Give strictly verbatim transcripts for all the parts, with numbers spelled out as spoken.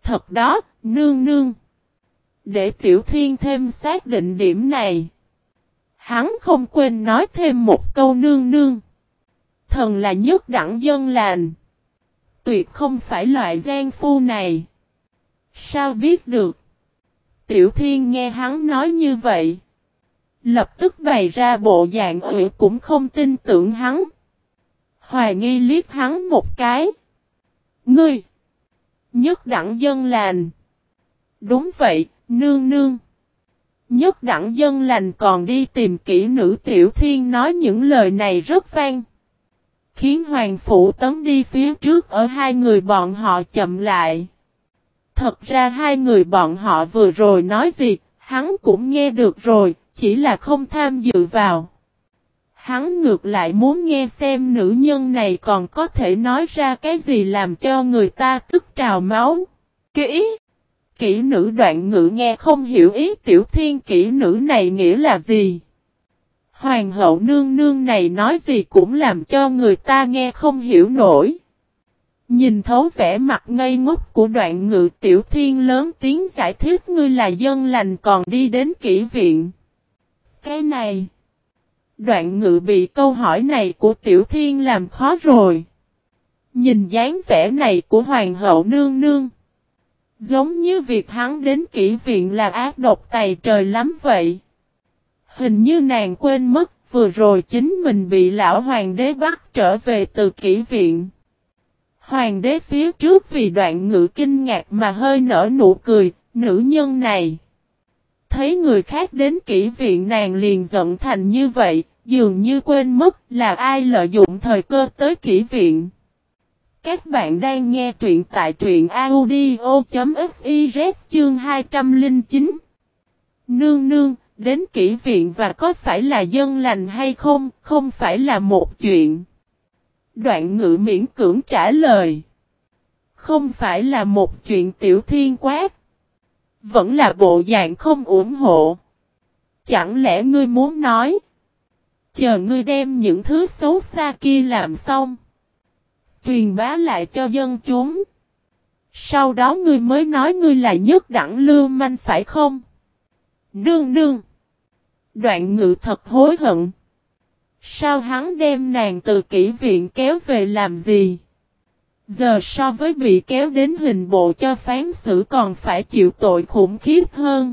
Thật đó, nương nương. Để Tiểu Thiên thêm xác định điểm này. Hắn không quên nói thêm một câu nương nương. Thần là nhất đẳng dân lành. Tuyệt không phải loại gian phu này. Sao biết được? Tiểu Thiên nghe hắn nói như vậy. Lập tức bày ra bộ dạng ủy cũng không tin tưởng hắn. Hoài nghi liếc hắn một cái. Ngươi! Nhất đẳng dân lành. Đúng vậy, nương nương. Nhất đẳng dân lành còn đi tìm kỹ nữ. Tiểu Thiên nói những lời này rất vang. Khiến Hoàng Phủ Tấn đi phía trước ở hai người bọn họ chậm lại. Thật ra hai người bọn họ vừa rồi nói gì, hắn cũng nghe được rồi, chỉ là không tham dự vào. Hắn ngược lại muốn nghe xem nữ nhân này còn có thể nói ra cái gì làm cho người ta tức trào máu. Kỹ! Kỹ nữ Đoạn Ngự nghe không hiểu ý Tiểu Thiên kỹ nữ này nghĩa là gì. Hoàng hậu nương nương này nói gì cũng làm cho người ta nghe không hiểu nổi. Nhìn thấu vẻ mặt ngây ngốc của Đoạn Ngự, Tiểu Thiên lớn tiếng giải thích ngươi là dân lành còn đi đến kỹ viện. Cái này. Đoạn Ngự bị câu hỏi này của Tiểu Thiên làm khó rồi. Nhìn dáng vẻ này của Hoàng hậu nương nương. Giống như việc hắn đến kỹ viện là ác độc tày trời lắm vậy. Hình như nàng quên mất vừa rồi chính mình bị lão hoàng đế bắt trở về từ kỹ viện. Hoàng đế phía trước vì Đoạn Ngự kinh ngạc mà hơi nở nụ cười, nữ nhân này. Thấy người khác đến kỹ viện nàng liền giận thành như vậy, dường như quên mất là ai lợi dụng thời cơ tới kỹ viện. Các bạn đang nghe truyện tại truyện audio chấm fiz chương hai trăm lẻ chín. Nương nương, đến kỹ viện và có phải là dân lành hay không, không phải là một chuyện. Đoạn Ngự miễn cưỡng trả lời. Không phải là một chuyện. Tiểu Thiên quát. Vẫn là bộ dạng không ủng hộ. Chẳng lẽ ngươi muốn nói. Chờ ngươi đem những thứ xấu xa kia làm xong. Truyền bá lại cho dân chúng. Sau đó ngươi mới nói ngươi là nhất đẳng lưu manh phải không? Nương nương. Đoạn Ngự thật hối hận. Sao hắn đem nàng từ kỹ viện kéo về làm gì? Giờ so với bị kéo đến hình bộ cho phán xử còn phải chịu tội khủng khiếp hơn.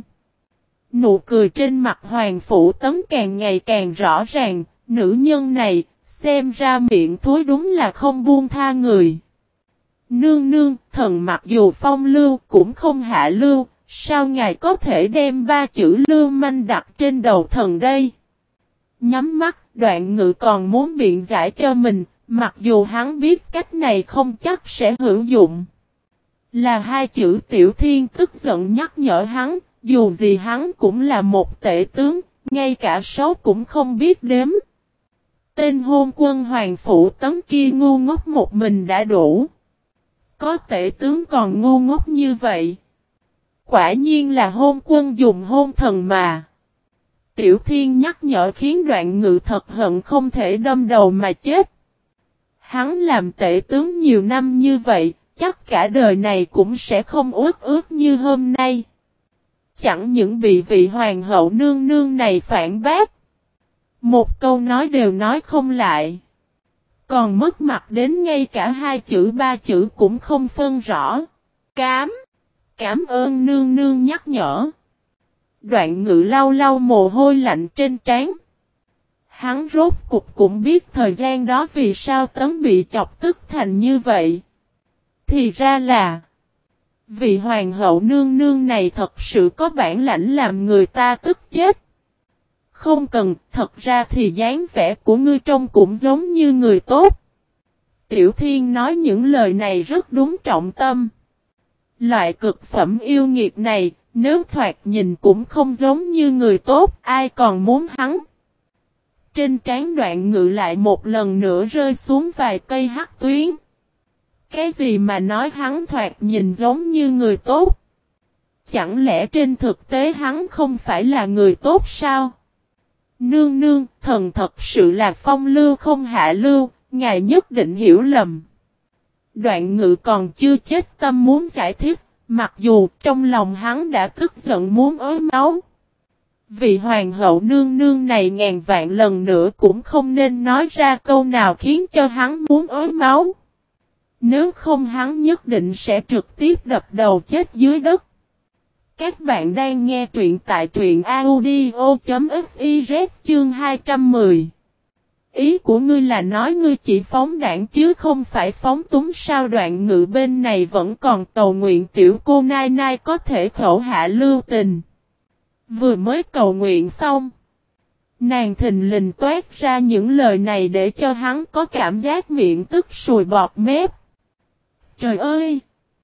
Nụ cười trên mặt Hoàng Phủ Tấn càng ngày càng rõ ràng, nữ nhân này, xem ra miệng thối đúng là không buông tha người. Nương nương, thần mặc dù phong lưu cũng không hạ lưu, sao ngài có thể đem ba chữ lưu manh đặt trên đầu thần đây? Nhắm mắt, Đoạn Ngự còn muốn biện giải cho mình, mặc dù hắn biết cách này không chắc sẽ hữu dụng. Là hai chữ. Tiểu Thiên tức giận nhắc nhở hắn, dù gì hắn cũng là một tể tướng, ngay cả số cũng không biết đếm. Tên hôn quân Hoàng Phủ Tấn kia ngu ngốc một mình đã đủ. Có tể tướng còn ngu ngốc như vậy. Quả nhiên là hôn quân dùng hôn thần mà. Tiểu Thiên nhắc nhở khiến Đoạn Ngự thật hận không thể đâm đầu mà chết. Hắn làm tể tướng nhiều năm như vậy, chắc cả đời này cũng sẽ không uất ước như hôm nay. Chẳng những bị vị hoàng hậu nương nương này phản bác. Một câu nói đều nói không lại. Còn mất mặt đến ngay cả hai chữ ba chữ cũng không phân rõ. Cám. Cảm ơn nương nương nhắc nhở. Đoạn Ngự lau lau mồ hôi lạnh trên trán. Hắn rốt cục cũng biết thời gian đó vì sao Tấn bị chọc tức thành như vậy. Thì ra là vì hoàng hậu nương nương này thật sự có bản lãnh làm người ta tức chết. Không cần, thật ra thì dáng vẻ của ngươi trông cũng giống như người tốt. Tiểu Thiên nói những lời này rất đúng trọng tâm. Loại cực phẩm yêu nghiệt này, nếu thoạt nhìn cũng không giống như người tốt, ai còn muốn hắn. Trên trán Đoạn Ngự lại một lần nữa rơi xuống vài cây hắc tuyến. Cái gì mà nói hắn thoạt nhìn giống như người tốt? Chẳng lẽ trên thực tế hắn không phải là người tốt sao? Nương nương, thần thật sự là phong lưu không hạ lưu, ngài nhất định hiểu lầm. Đoạn Ngự còn chưa chết tâm muốn giải thích, Mặc dù trong lòng hắn đã tức giận muốn ới máu. Vị hoàng hậu nương nương này ngàn vạn lần nữa cũng không nên nói ra câu nào khiến cho hắn muốn ới máu. Nếu không hắn nhất định sẽ trực tiếp đập đầu chết dưới đất. Các bạn đang nghe truyện tại truyện audio.fiz chương hai trăm mười. Ý của ngươi là nói ngươi chỉ phóng đảng chứ không phải phóng túng sao? Đoạn Ngự bên này vẫn còn cầu nguyện tiểu cô nai nai có thể khẩu hạ lưu tình. Vừa mới cầu nguyện xong, nàng thình lình toát ra những lời này để cho hắn có cảm giác miệng tức sùi bọt mép. Trời ơi!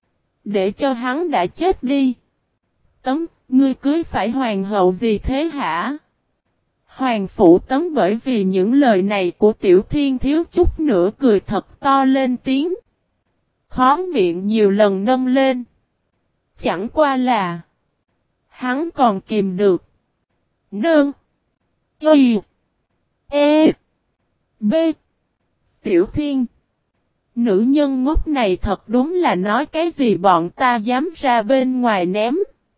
Để cho hắn đã chết đi. Tấm, ngươi cưới phải hoàng hậu gì thế hả? Hoàng Phủ Tấm bởi vì những lời này của Tiểu Thiên thiếu chút nữa cười thật to lên tiếng. Khó miệng nhiều lần nâng lên. Chẳng qua là hắn còn kìm được. Nương. Y. E. B. Tiểu Thiên. Nữ nhân ngốc này thật đúng là nói cái gì bọn ta dám ra bên ngoài ném.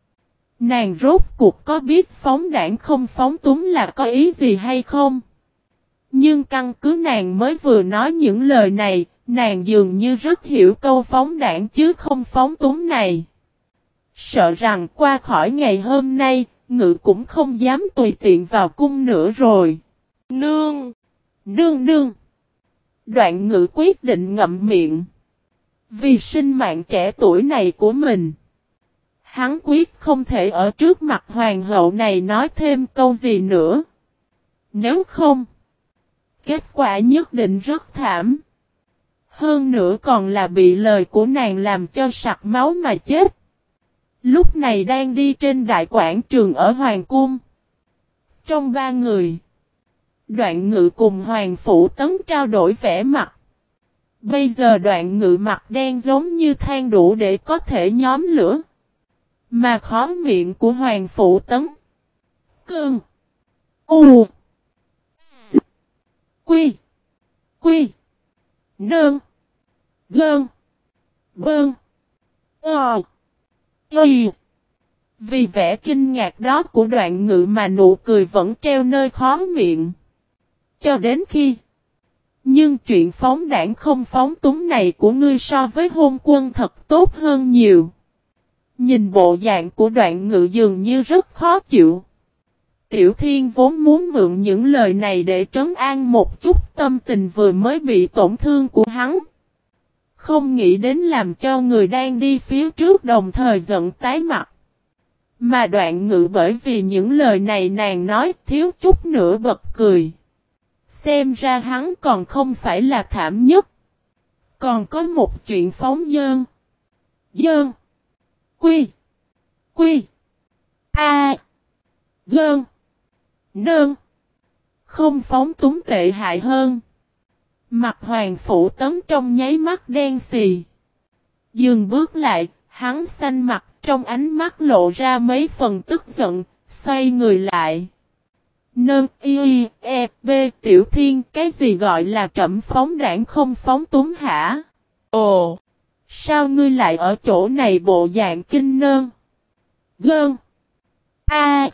Nàng rốt cuộc có biết phóng đảng không phóng túng là có ý gì hay không? Nhưng căn cứ nàng mới vừa nói những lời này, nàng dường như rất hiểu câu phóng đảng chứ không phóng túng này. Sợ rằng qua khỏi ngày hôm nay, Ngự cũng không dám tùy tiện vào cung nữa rồi. Nương! Nương nương! Đoạn Ngự quyết định ngậm miệng. Vì sinh mạng trẻ tuổi này của mình, hắn quyết không thể ở trước mặt hoàng hậu này nói thêm câu gì nữa. Nếu không, kết quả nhất định rất thảm. Hơn nữa còn là bị lời của nàng làm cho sặc máu mà chết. Lúc này đang đi trên đại quảng trường ở Hoàng Cung. Trong ba người, Đoạn Ngự cùng Hoàng Phủ Tấm trao đổi vẻ mặt. Bây giờ Đoạn Ngự mặt đen giống như than đủ để có thể nhóm lửa. Mà khó miệng của Hoàng Phủ Tấm. Cơn. U. S. Quy. Quy. Nơn. Gơn. Bơn. Ờ. Y. Vì vẻ kinh ngạc đó của Đoạn Ngự mà nụ cười vẫn treo nơi khó miệng. Cho đến khi. Nhưng chuyện phóng đảng không phóng túng này của ngươi so với hôn quân thật tốt hơn nhiều. Nhìn bộ dạng của Đoạn Ngự dường như rất khó chịu. Tiểu Thiên vốn muốn mượn những lời này để trấn an một chút tâm tình vừa mới bị tổn thương của hắn. Không nghĩ đến làm cho người đang đi phía trước đồng thời giận tái mặt. Mà Đoạn Ngự bởi vì những lời này nàng nói thiếu chút nữa bật cười. Xem ra hắn còn không phải là thảm nhất. Còn có một chuyện phóng dơn. Dơn. Quy. Quy. A. Gơn. Nơn. Không phóng túng tệ hại hơn. Mặt Hoàng Phủ Tấm trong nháy mắt đen xì. Dừng bước lại, hắn xanh mặt trong ánh mắt lộ ra mấy phần tức giận, xoay người lại. Nơn y e b Tiểu Thiên, cái gì gọi là trẫm phóng đảng không phóng túng hả? Ồ! Sao ngươi lại ở chỗ này bộ dạng kinh nơn? Gơn. A.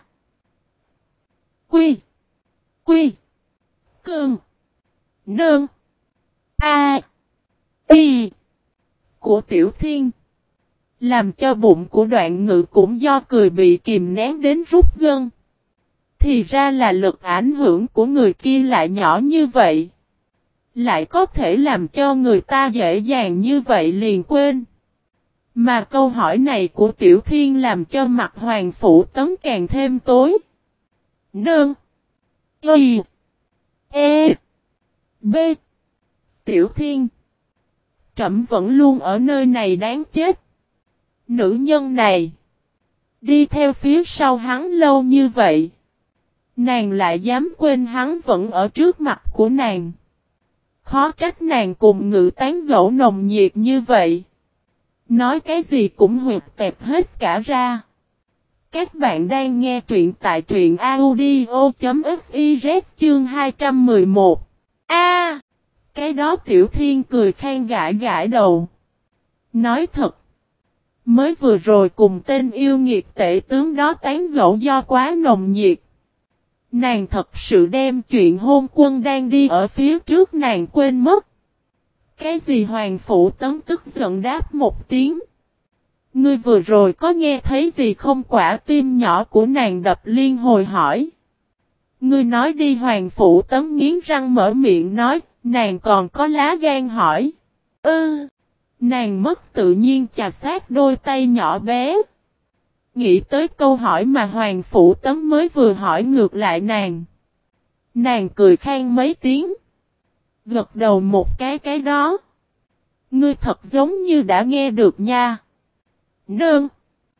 Quy. Quy. Cơn. Nơn. A. Y. Của Tiểu Thiên. Làm cho bụng của Đoạn Ngự cũng do cười bị kìm nén đến rút gân. Thì ra là lực ảnh hưởng của người kia lại nhỏ như vậy. Lại có thể làm cho người ta dễ dàng như vậy liền quên. Mà câu hỏi này của Tiểu Thiên làm cho mặt Hoàng Phủ Tấm càng thêm tối. Nương. Y. E. B. Tiểu Thiên. Trẫm vẫn luôn ở nơi này đáng chết. Nữ nhân này. Đi theo phía sau hắn lâu như vậy. Nàng lại dám quên hắn vẫn ở trước mặt của nàng. Khó trách nàng cùng Ngự tán gẫu nồng nhiệt như vậy. Nói cái gì cũng huyệt tẹp hết cả ra. Các bạn đang nghe truyện tại truyện audio.fiz chương hai trăm mười một. A, cái đó Tiểu Thiên cười khan gãi gãi đầu. Nói thật. Mới vừa rồi cùng tên yêu nghiệt tể tướng đó tán gẫu do quá nồng nhiệt. Nàng thật sự đem chuyện hôn quân đang đi ở phía trước nàng quên mất. Cái gì Hoàng Phủ Tấn tức giận đáp một tiếng. Ngươi vừa rồi có nghe thấy gì không? Quả tim nhỏ của nàng đập liên hồi hỏi. Ngươi nói đi. Hoàng Phủ Tấn nghiến răng mở miệng nói, nàng còn có lá gan hỏi. Ư, nàng mất tự nhiên chà sát đôi tay nhỏ bé. Nghĩ tới câu hỏi mà Hoàng Phủ Tấn mới vừa hỏi ngược lại nàng. Nàng cười khan mấy tiếng. Gật đầu một cái cái đó. Ngươi thật giống như đã nghe được nha. Nương.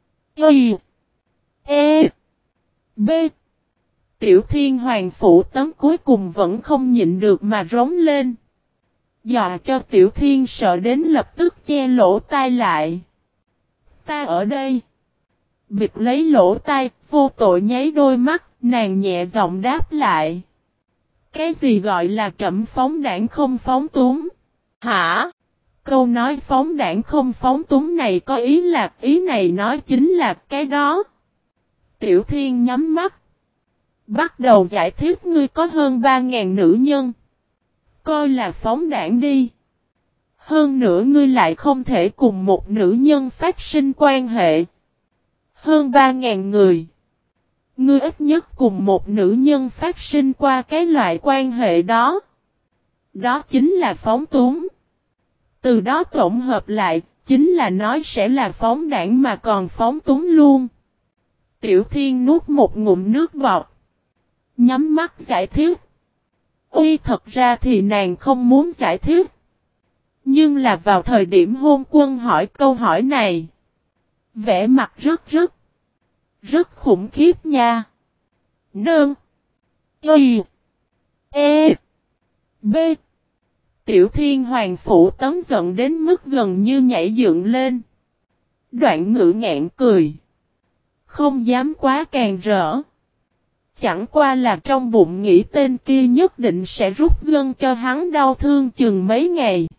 Y. E. B. Tiểu Thiên Hoàng Phủ Tấn cuối cùng vẫn không nhịn được mà rống lên. Dọa cho Tiểu Thiên sợ đến lập tức che lỗ tai lại. Ta ở đây. Bịt lấy lỗ tai, vô tội nháy đôi mắt, nàng nhẹ giọng đáp lại. Cái gì gọi là trẫm phóng đảng không phóng túng? Hả? Câu nói phóng đảng không phóng túng này có ý là, ý này nói chính là cái đó. Tiểu Thiên nhắm mắt. Bắt đầu giải thích ngươi có hơn ba ngàn nữ nhân. Coi là phóng đảng đi. Hơn nữa ngươi lại không thể cùng một nữ nhân phát sinh quan hệ. Hơn ba ngàn người. Ngươi ít nhất cùng một nữ nhân phát sinh qua cái loại quan hệ đó. Đó chính là phóng túng. Từ đó tổng hợp lại, chính là nói sẽ là phóng đảng mà còn phóng túng luôn. Tiểu Thiên nuốt một ngụm nước bọt. Nhắm mắt giải thích. Ui, thật ra thì nàng không muốn giải thích. Nhưng là vào thời điểm hôn quân hỏi câu hỏi này. Vẻ mặt rất rất. Rất khủng khiếp nha. Nương. Y. E. B. Tiểu Thiên Hoàng Phủ Tấn giận đến mức gần như nhảy dựng lên. Đoạn ngữ ngạn cười. Không dám quá càng rỡ. Chẳng qua là trong bụng nghĩ tên kia nhất định sẽ rút gân cho hắn đau thương chừng mấy ngày.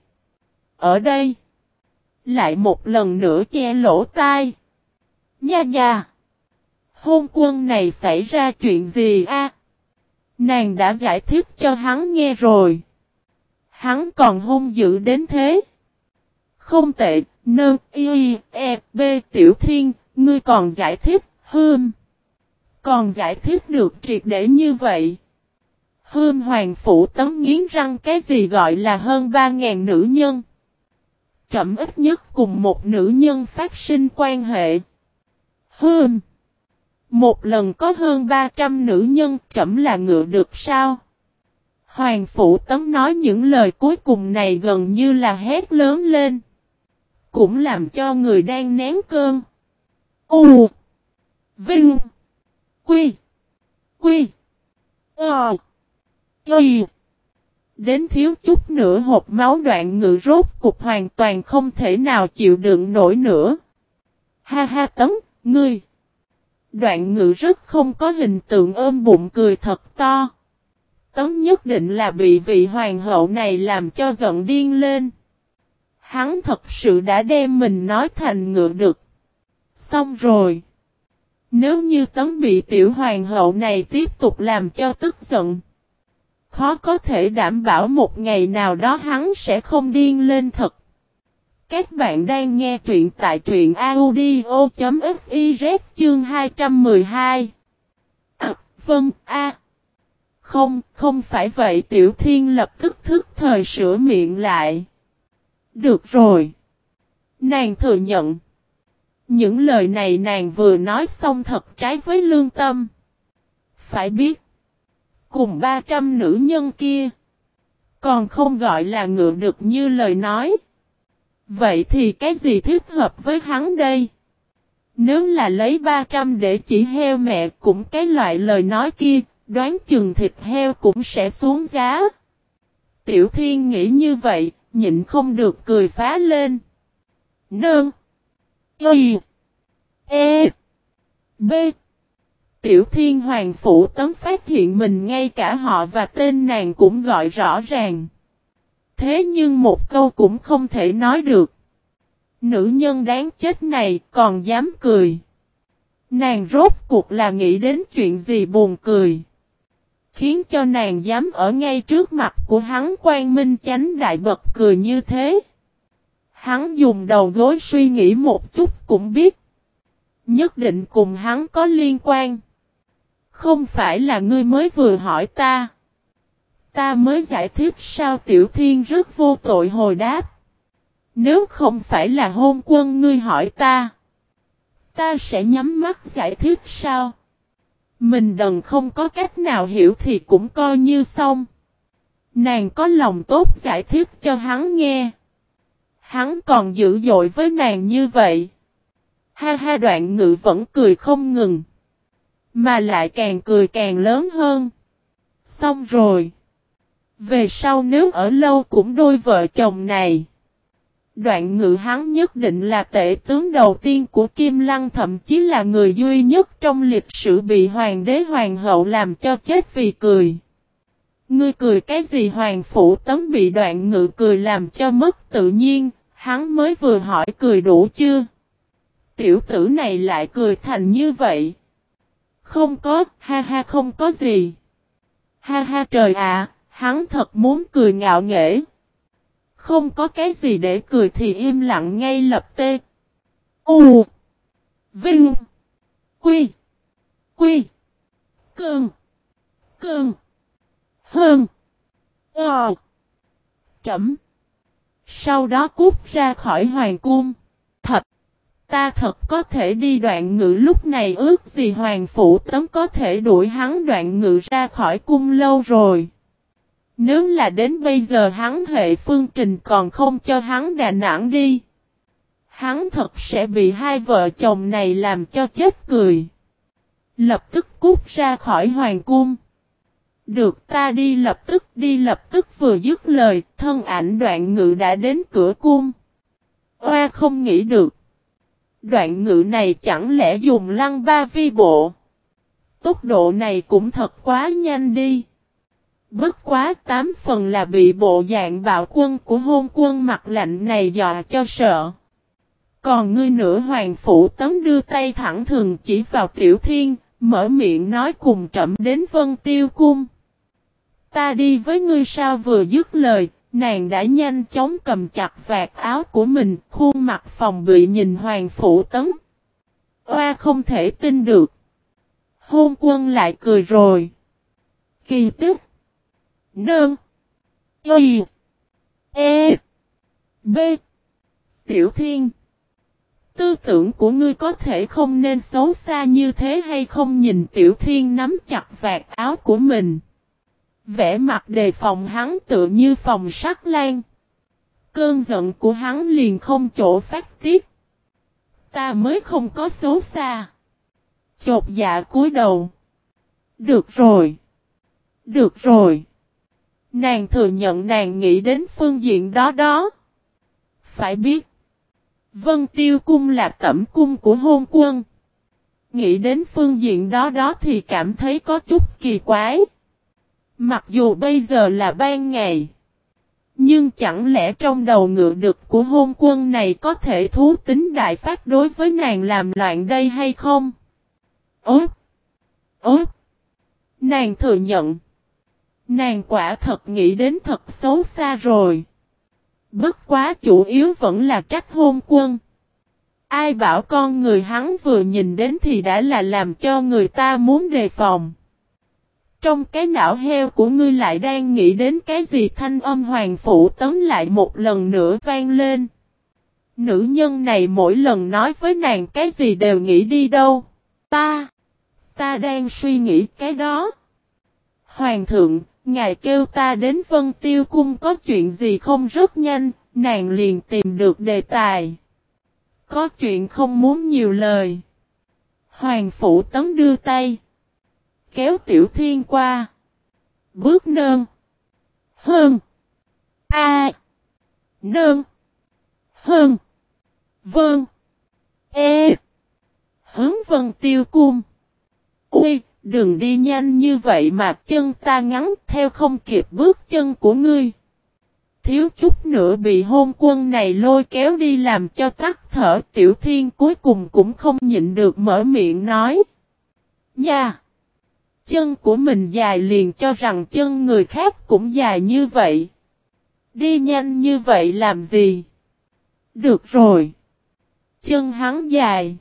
Ở đây. Lại một lần nữa che lỗ tai. Nha nha. Hôn quân này xảy ra chuyện gì a? À? Nàng đã giải thích cho hắn nghe rồi. Hắn còn hung dữ đến thế. Không tệ, nơ, y, e, b, Tiểu Thiên, ngươi còn giải thích, hưm. Còn giải thích được triệt để như vậy. Hưm. Hoàng Phủ Tấn nghiến răng, cái gì gọi là hơn ba ngàn nữ nhân. Trẫm ít nhất cùng một nữ nhân phát sinh quan hệ. Hưm. Một lần có hơn ba trăm nữ nhân, trẫm là ngựa được sao? Hoàng Phủ Tấn nói những lời cuối cùng này gần như là hét lớn lên. Cũng làm cho người đang nén cơn. U. Vinh. Quy. Quy. Ờ. Y. Đến thiếu chút nữa hộp máu. Đoạn ngự rốt cục hoàn toàn không thể nào chịu đựng nổi nữa. Ha ha Tấn, ngươi. Đoạn ngự rất không có hình tượng ôm bụng cười thật to. Tấn nhất định là bị vị hoàng hậu này làm cho giận điên lên. Hắn thật sự đã đem mình nói thành ngựa đực. Xong rồi. Nếu như Tấn bị tiểu hoàng hậu này tiếp tục làm cho tức giận. Khó có thể đảm bảo một ngày nào đó hắn sẽ không điên lên thật. Các bạn đang nghe truyện tại truyện audio chấm fiz chương hai trăm mười hai. À, vâng, a. À. Không, không phải vậy. Tiểu Thiên lập tức thức thời sửa miệng lại. Được rồi. Nàng thừa nhận. Những lời này nàng vừa nói xong thật trái với lương tâm. Phải biết. Cùng ba trăm nữ nhân kia. Còn không gọi là ngựa được như lời nói. Vậy thì cái gì thích hợp với hắn đây? Nếu là lấy ba trăm để chỉ heo mẹ cũng cái loại lời nói kia, đoán chừng thịt heo cũng sẽ xuống giá. Tiểu Thiên nghĩ như vậy, nhịn không được cười phá lên. Nương. Y. E. B. Tiểu Thiên Hoàng Phủ Tấn phát hiện mình ngay cả họ và tên nàng cũng gọi rõ ràng. Thế nhưng một câu cũng không thể nói được. Nữ nhân đáng chết này còn dám cười. Nàng rốt cuộc là nghĩ đến chuyện gì buồn cười, khiến cho nàng dám ở ngay trước mặt của hắn quang minh chánh đại bật cười như thế. Hắn dùng đầu gối suy nghĩ một chút cũng biết. Nhất định cùng hắn có liên quan. Không phải là ngươi mới vừa hỏi ta. Ta mới giải thích sao? Tiểu Thiên rất vô tội hồi đáp. Nếu không phải là Hôn Quân ngươi hỏi ta, ta sẽ nhắm mắt giải thích sao? Mình đần không có cách nào hiểu thì cũng coi như xong. Nàng có lòng tốt giải thích cho hắn nghe. Hắn còn dữ dội với nàng như vậy. Ha ha, Đoạn Ngự vẫn cười không ngừng. Mà lại càng cười càng lớn hơn. Xong rồi. Về sau nếu ở lâu cũng đôi vợ chồng này. Đoạn Ngự hắn nhất định là tể tướng đầu tiên của Kim Lăng, thậm chí là người duy nhất trong lịch sử bị hoàng đế hoàng hậu làm cho chết vì cười. Ngươi cười cái gì? Hoàng Phủ Tấn bị Đoạn Ngự cười làm cho mất tự nhiên, hắn mới vừa hỏi cười đủ chưa? Tiểu tử này lại cười thành như vậy. Không có, ha ha, không có gì. Ha ha, trời ạ, hắn thật muốn cười ngạo nghễ. Không có cái gì để cười thì im lặng ngay lập tê. U. Vinh. Quy. Quy. Cơn. Cơn. Hơn. Ờ. Trẩm. Sau đó cút ra khỏi hoàng cung. Thật. Ta thật có thể đi. Đoạn Ngự lúc này ước gì Hoàng Phủ Tấn có thể đuổi hắn Đoạn Ngự ra khỏi cung lâu rồi. Nếu là đến bây giờ hắn Hệ Phương Trình còn không cho hắn Đà Nẵng đi, hắn thật sẽ bị hai vợ chồng này làm cho chết cười. Lập tức cút ra khỏi hoàng cung. Được, ta đi lập tức, đi lập tức. Vừa dứt lời, thân ảnh Đoạn Ngự đã đến cửa cung. Oa, không nghĩ được. Đoạn Ngự này chẳng lẽ dùng lăng ba vi bộ? Tốc độ này cũng thật quá nhanh đi. Bất quá tám phần là bị bộ dạng bạo quân của Hôn Quân mặt lạnh này dọa cho sợ. Còn ngươi nữa? Hoàng Phủ Tấn đưa tay thẳng thừng chỉ vào Tiểu Thiên, mở miệng nói cùng trẫm đến Vân Tiêu Cung. Ta đi với ngươi sao? Vừa dứt lời, nàng đã nhanh chóng cầm chặt vạt áo của mình, khuôn mặt phòng bị nhìn Hoàng Phủ Tấn. Oa, không thể tin được. Hôn Quân lại cười rồi. Kỳ tích. Nương. Y. E. B. Tiểu Thiên. Tư tưởng của ngươi có thể không nên xấu xa như thế hay không? Nhìn Tiểu Thiên nắm chặt vạt áo của mình. Vẻ mặt đề phòng hắn tựa như phòng sắt lan. Cơn giận của hắn liền không chỗ phát tiết. Ta mới không có xấu xa. Chột dạ cúi đầu. Được rồi. Được rồi. Nàng thừa nhận nàng nghĩ đến phương diện đó đó. Phải biết. Vân Tiêu Cung là tẩm cung của Hôn Quân. Nghĩ đến phương diện đó đó thì cảm thấy có chút kỳ quái. Mặc dù bây giờ là ban ngày. Nhưng chẳng lẽ trong đầu ngựa đực của Hôn Quân này có thể thú tính đại phát đối với nàng làm loạn đây hay không? Ốt! Ốt! Nàng thừa nhận. Nàng quả thật nghĩ đến thật xấu xa rồi. Bất quá chủ yếu vẫn là trách Hôn Quân. Ai bảo con người hắn vừa nhìn đến thì đã là làm cho người ta muốn đề phòng. Trong cái não heo của ngươi lại đang nghĩ đến cái gì? Thanh âm Hoàng Phủ Tấn lại một lần nữa vang lên. Nữ nhân này mỗi lần nói với nàng cái gì đều nghĩ đi đâu. Ta, ta đang suy nghĩ cái đó. Hoàng thượng, ngài kêu ta đến Vân Tiêu Cung có chuyện gì không? Rất nhanh, nàng liền tìm được đề tài. Có chuyện không muốn nhiều lời. Hoàng Phủ Tấn đưa tay. Kéo Tiểu Thiên qua. Bước nơn. Hơn. A. Nơn. Hơn. Vâng. E. Hướng Vân Tiêu Cung. Ui, đừng đi nhanh như vậy mà chân ta ngắn theo không kịp bước chân của ngươi. Thiếu chút nữa bị hôn quân này lôi kéo đi làm cho tắt thở. Tiểu Thiên cuối cùng cũng không nhịn được mở miệng nói. Nha! Chân của mình dài liền cho rằng chân người khác cũng dài như vậy. Đi nhanh như vậy làm gì? Được rồi. Chân hắn dài.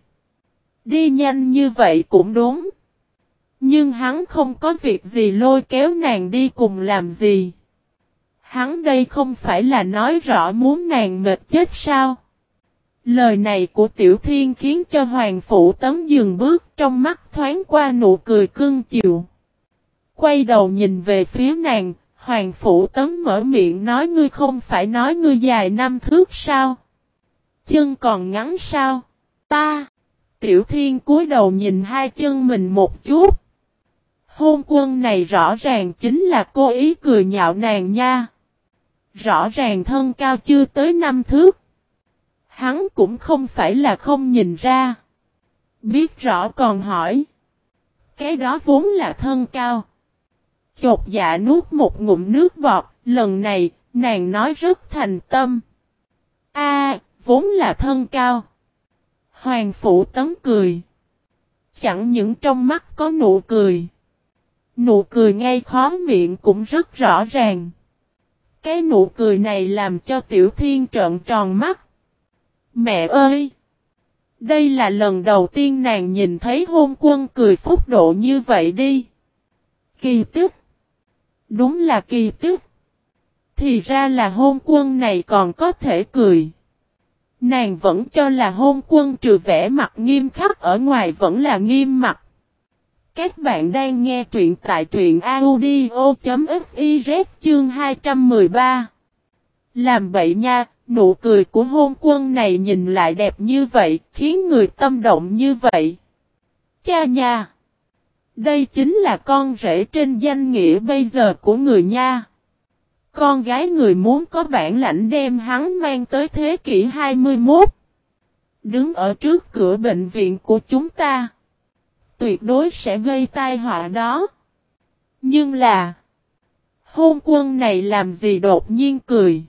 Đi nhanh như vậy cũng đúng. Nhưng hắn không có việc gì lôi kéo nàng đi cùng làm gì. Hắn đây không phải là nói rõ muốn nàng mệt chết sao? Lời này của Tiểu Thiên khiến cho Hoàng Phủ Tấn dừng bước, trong mắt thoáng qua nụ cười cưng chiều. Quay đầu nhìn về phía nàng, Hoàng Phủ Tấn mở miệng nói ngươi không phải nói ngươi dài năm thước sao? Chân còn ngắn sao? Ta! Tiểu Thiên cúi đầu nhìn hai chân mình một chút. Hôn quân này rõ ràng chính là cố ý cười nhạo nàng nha. Rõ ràng thân cao chưa tới năm thước. Hắn cũng không phải là không nhìn ra. Biết rõ còn hỏi. Cái đó vốn là thân cao. Chột dạ nuốt một ngụm nước bọt. Lần này nàng nói rất thành tâm. A, vốn là thân cao. Hoàng Phủ Tấn cười. Chẳng những trong mắt có nụ cười. Nụ cười ngay khóe miệng cũng rất rõ ràng. Cái nụ cười này làm cho Tiểu Thiên trợn tròn mắt. Mẹ ơi! Đây là lần đầu tiên nàng nhìn thấy hôn quân cười phúc độ như vậy đi. Kỳ tích! Đúng là kỳ tích! Thì ra là hôn quân này còn có thể cười. Nàng vẫn cho là hôn quân trừ vẻ mặt nghiêm khắc ở ngoài vẫn là nghiêm mặt. Các bạn đang nghe truyện tại truyện audio chấm fiz chương hai trăm mười ba. Làm bậy nha, nụ cười của hôn quân này nhìn lại đẹp như vậy, khiến người tâm động như vậy. Cha nha! Đây chính là con rể trên danh nghĩa bây giờ của người nha. Con gái người muốn có bản lãnh đem hắn mang tới thế kỷ hai mươi mốt. Đứng ở trước cửa bệnh viện của chúng ta. Tuyệt đối sẽ gây tai họa đó. Nhưng là. Hôn quân này làm gì đột nhiên cười.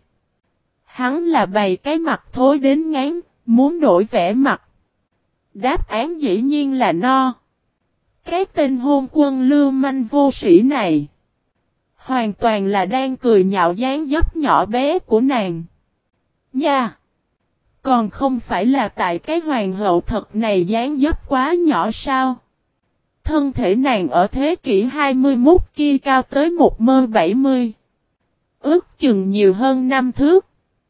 Hắn là bày cái mặt thối đến ngán. Muốn đổi vẻ mặt. Đáp án dĩ nhiên là no. Cái tên hôn quân lưu manh vô sĩ này. Hoàn toàn là đang cười nhạo dáng dấp nhỏ bé của nàng. Nha! Còn không phải là tại cái hoàng hậu thật này dáng dấp quá nhỏ sao? Thân thể nàng ở thế kỷ hai mươi mốt kia cao tới một mơ bảy mươi. Ước chừng nhiều hơn năm thước.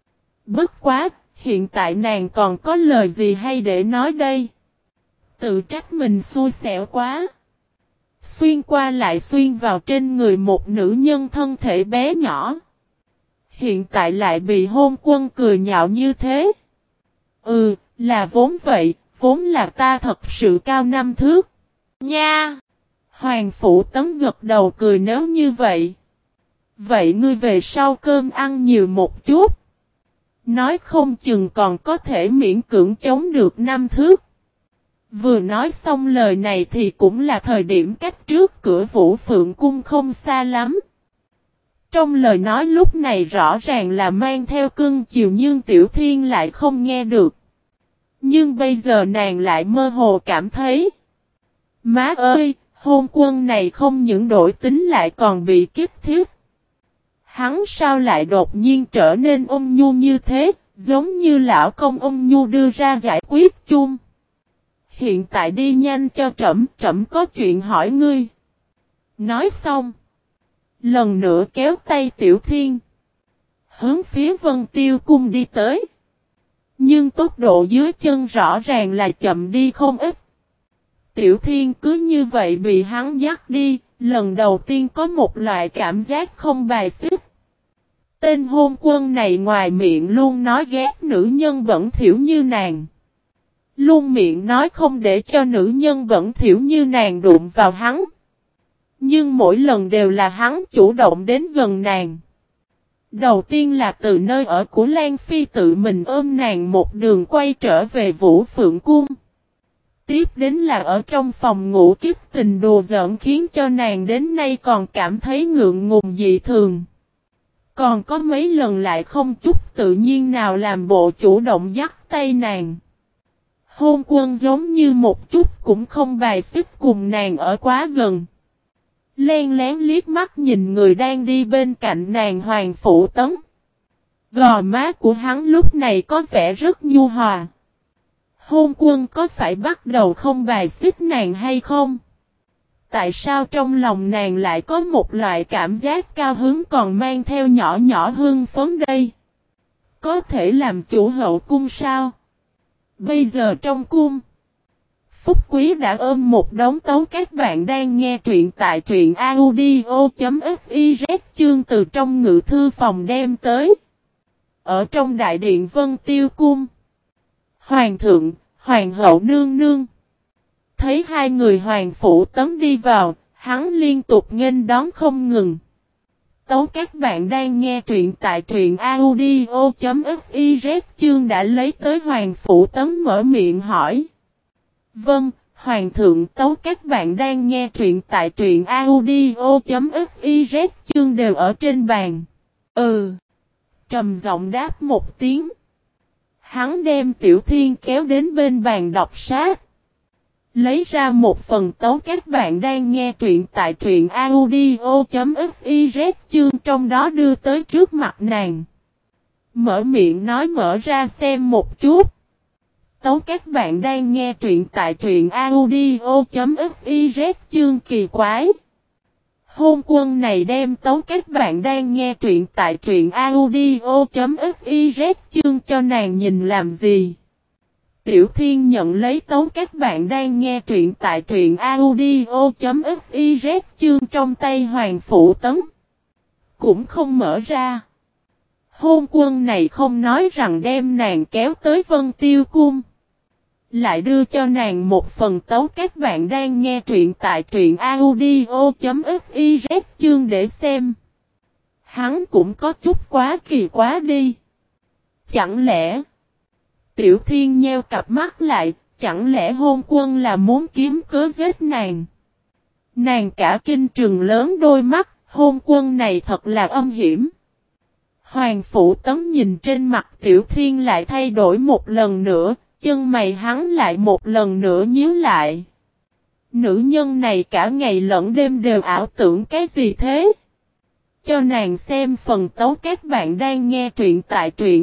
Bất quá, hiện tại nàng còn có lời gì hay để nói đây? Tự trách mình xui xẻo quá. Xuyên qua lại xuyên vào trên người một nữ nhân thân thể bé nhỏ. Hiện tại lại bị hôn quân cười nhạo như thế. Ừ, là vốn vậy, vốn là ta thật sự cao năm thước. Nha! Hoàng Phủ Tấn gật đầu cười nếu như vậy. Vậy ngươi về sau cơm ăn nhiều một chút. Nói không chừng còn có thể miễn cưỡng chống được năm thước. Vừa nói xong lời này thì cũng là thời điểm cách trước cửa Vũ Phượng Cung không xa lắm. Trong lời nói lúc này rõ ràng là mang theo cưng chiều nhưng Tiểu Thiên lại không nghe được. Nhưng bây giờ nàng lại mơ hồ cảm thấy. Má ơi, hôn quân này không những đổi tính lại còn bị kích thiết. Hắn sao lại đột nhiên trở nên ôn nhu như thế, giống như lão công ôn nhu đưa ra giải quyết chung. Hiện tại đi nhanh cho trẫm, trẫm có chuyện hỏi ngươi. Nói xong. Lần nữa kéo tay Tiểu Thiên. Hướng phía Vân Tiêu Cung đi tới. Nhưng tốc độ dưới chân rõ ràng là chậm đi không ít. Tiểu Thiên cứ như vậy bị hắn dắt đi, lần đầu tiên có một loại cảm giác không bài xích. Tên hôn quân này ngoài miệng luôn nói ghét nữ nhân bẩn thỉu như nàng. Luôn miệng nói không để cho nữ nhân bẩn thỉu như nàng đụng vào hắn. Nhưng mỗi lần đều là hắn chủ động đến gần nàng. Đầu tiên là từ nơi ở của Lan Phi tự mình ôm nàng một đường quay trở về Vũ Phượng Cung. Tiếp đến là ở trong phòng ngủ kích tình đùa giỡn khiến cho nàng đến nay còn cảm thấy ngượng ngùng dị thường. Còn có mấy lần lại không chút tự nhiên nào làm bộ chủ động dắt tay nàng. Hôn Quân giống như một chút cũng không bài xích cùng nàng ở quá gần. Len lén liếc mắt nhìn người đang đi bên cạnh nàng Hoàng Phủ Tấn. Gò má của hắn lúc này có vẻ rất nhu hòa. Hôn Quân có phải bắt đầu không bài xích nàng hay không? Tại sao trong lòng nàng lại có một loại cảm giác cao hứng còn mang theo nhỏ nhỏ hưng phấn đây? Có thể làm chủ hậu cung sao? Bây giờ trong cung, Phúc Quý đã ôm một đống tấu, các bạn đang nghe truyện tại truyện audio.fiz, chương từ trong ngự thư phòng đem tới. Ở trong đại điện Vân Tiêu Cung, Hoàng thượng, Hoàng hậu nương nương. Thấy hai người Hoàng Phủ Tấn đi vào, hắn liên tục nghênh đón không ngừng. Tấu, các bạn đang nghe truyện tại truyện audio.fiz, chương đã lấy tới Hoàng Phủ Tấn mở miệng hỏi. Vâng, Hoàng thượng. Tấu, các bạn đang nghe truyện tại truyện audio.fiz, chương đều ở trên bàn. Ừ. Trầm giọng đáp một tiếng. Hắn đem Tiểu Thiên kéo đến bên bàn đọc sách. Lấy ra một phần tấu, các bạn đang nghe truyện tại truyện audio.fiz, chương trong đó đưa tới trước mặt nàng. Mở miệng nói mở ra xem một chút. Tấu, các bạn đang nghe truyện tại truyện audio.fiz, chương kỳ quái. Hôn Quân này đem tấu, các bạn đang nghe truyện tại truyện audio.fiz, chương cho nàng nhìn làm gì? Tiểu Thiên nhận lấy tấu, các bạn đang nghe truyện tại truyện audio.fiz, chương trong tay Hoàng Phủ Tấn. Cũng không mở ra. Hôn Quân này không nói rằng đem nàng kéo tới Vân Tiêu Cung. Lại đưa cho nàng một phần tấu, các bạn đang nghe truyện tại truyện audio.fiz, chương để xem. Hắn cũng có chút quá kỳ quá đi. Chẳng lẽ Tiểu Thiên nheo cặp mắt lại, chẳng lẽ Hôn Quân là muốn kiếm cớ giết nàng? Nàng cả kinh trừng lớn đôi mắt, Hôn Quân này thật là âm hiểm. Hoàng Phủ Tấn nhìn trên mặt Tiểu Thiên lại thay đổi một lần nữa, chân mày hắn lại một lần nữa nhíu lại. Nữ nhân này cả ngày lẫn đêm đều ảo tưởng cái gì thế? Cho nàng xem phần tấu, các bạn đang nghe truyện tại truyện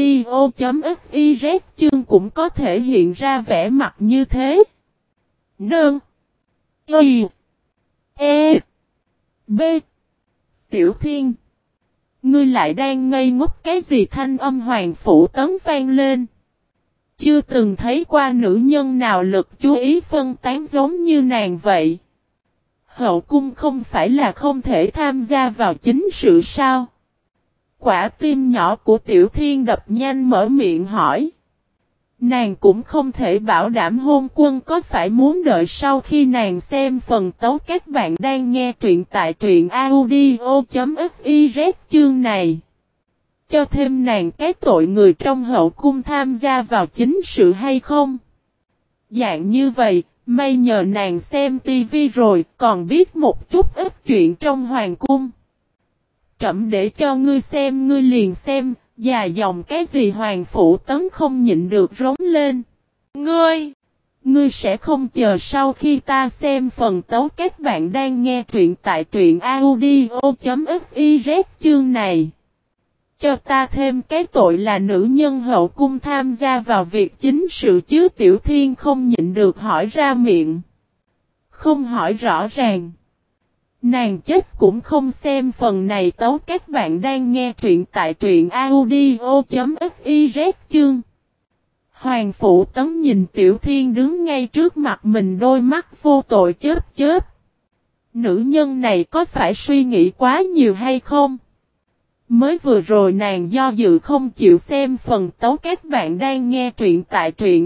audio.fiz, chương cũng có thể hiện ra vẻ mặt như thế. Nương. Y. E. B. Tiểu Thiên. Ngươi lại đang ngây ngốc cái gì? Thanh âm Hoàng Phủ Tấn vang lên. Chưa từng thấy qua nữ nhân nào lực chú ý phân tán giống như nàng vậy. Hậu cung không phải là không thể tham gia vào chính sự sao? Quả tim nhỏ của Tiểu Thiên đập nhanh, mở miệng hỏi. Nàng cũng không thể bảo đảm Hôn Quân có phải muốn đợi sau khi nàng xem phần tấu, các bạn đang nghe truyện tại truyện audio.fiz, chương này. Cho thêm nàng cái tội người trong hậu cung tham gia vào chính sự hay không? Dạng như vậy, may nhờ nàng xem tivi rồi, còn biết một chút ít chuyện trong hoàng cung. Trẫm để cho ngươi xem ngươi liền xem, già dòng cái gì? Hoàng Phủ Tấn không nhịn được rống lên. Ngươi! Ngươi sẽ không chờ sau khi ta xem phần tấu, các bạn đang nghe truyện tại truyện audio.fiz, chương này. Cho ta thêm cái tội là nữ nhân hậu cung tham gia vào việc chính sự chứ? Tiểu Thiên không nhịn được hỏi ra miệng. Không hỏi rõ ràng. Nàng chết cũng không xem phần này tấu, các bạn đang nghe truyện tại truyện audio.fiz, chương. Hoàng Phủ Tấn nhìn Tiểu Thiên đứng ngay trước mặt mình, đôi mắt vô tội chớp chớp. Nữ nhân này có phải suy nghĩ quá nhiều hay không? Mới vừa rồi nàng do dự không chịu xem phần tấu, các bạn đang nghe truyện tại truyện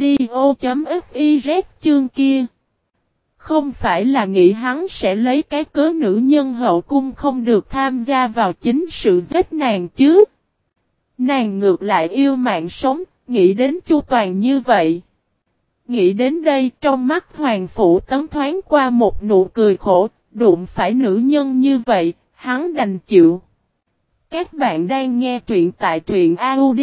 audio.fiz, chương kia. Không phải là nghĩ hắn sẽ lấy cái cớ nữ nhân hậu cung không được tham gia vào chính sự giết nàng chứ? Nàng ngược lại yêu mạng sống, nghĩ đến chu toàn như vậy. Nghĩ đến đây, trong mắt Hoàng Phủ Tấn thoáng qua một nụ cười khổ, đụng phải nữ nhân như vậy, hắn đành chịu. Các bạn đang nghe truyện tại truyện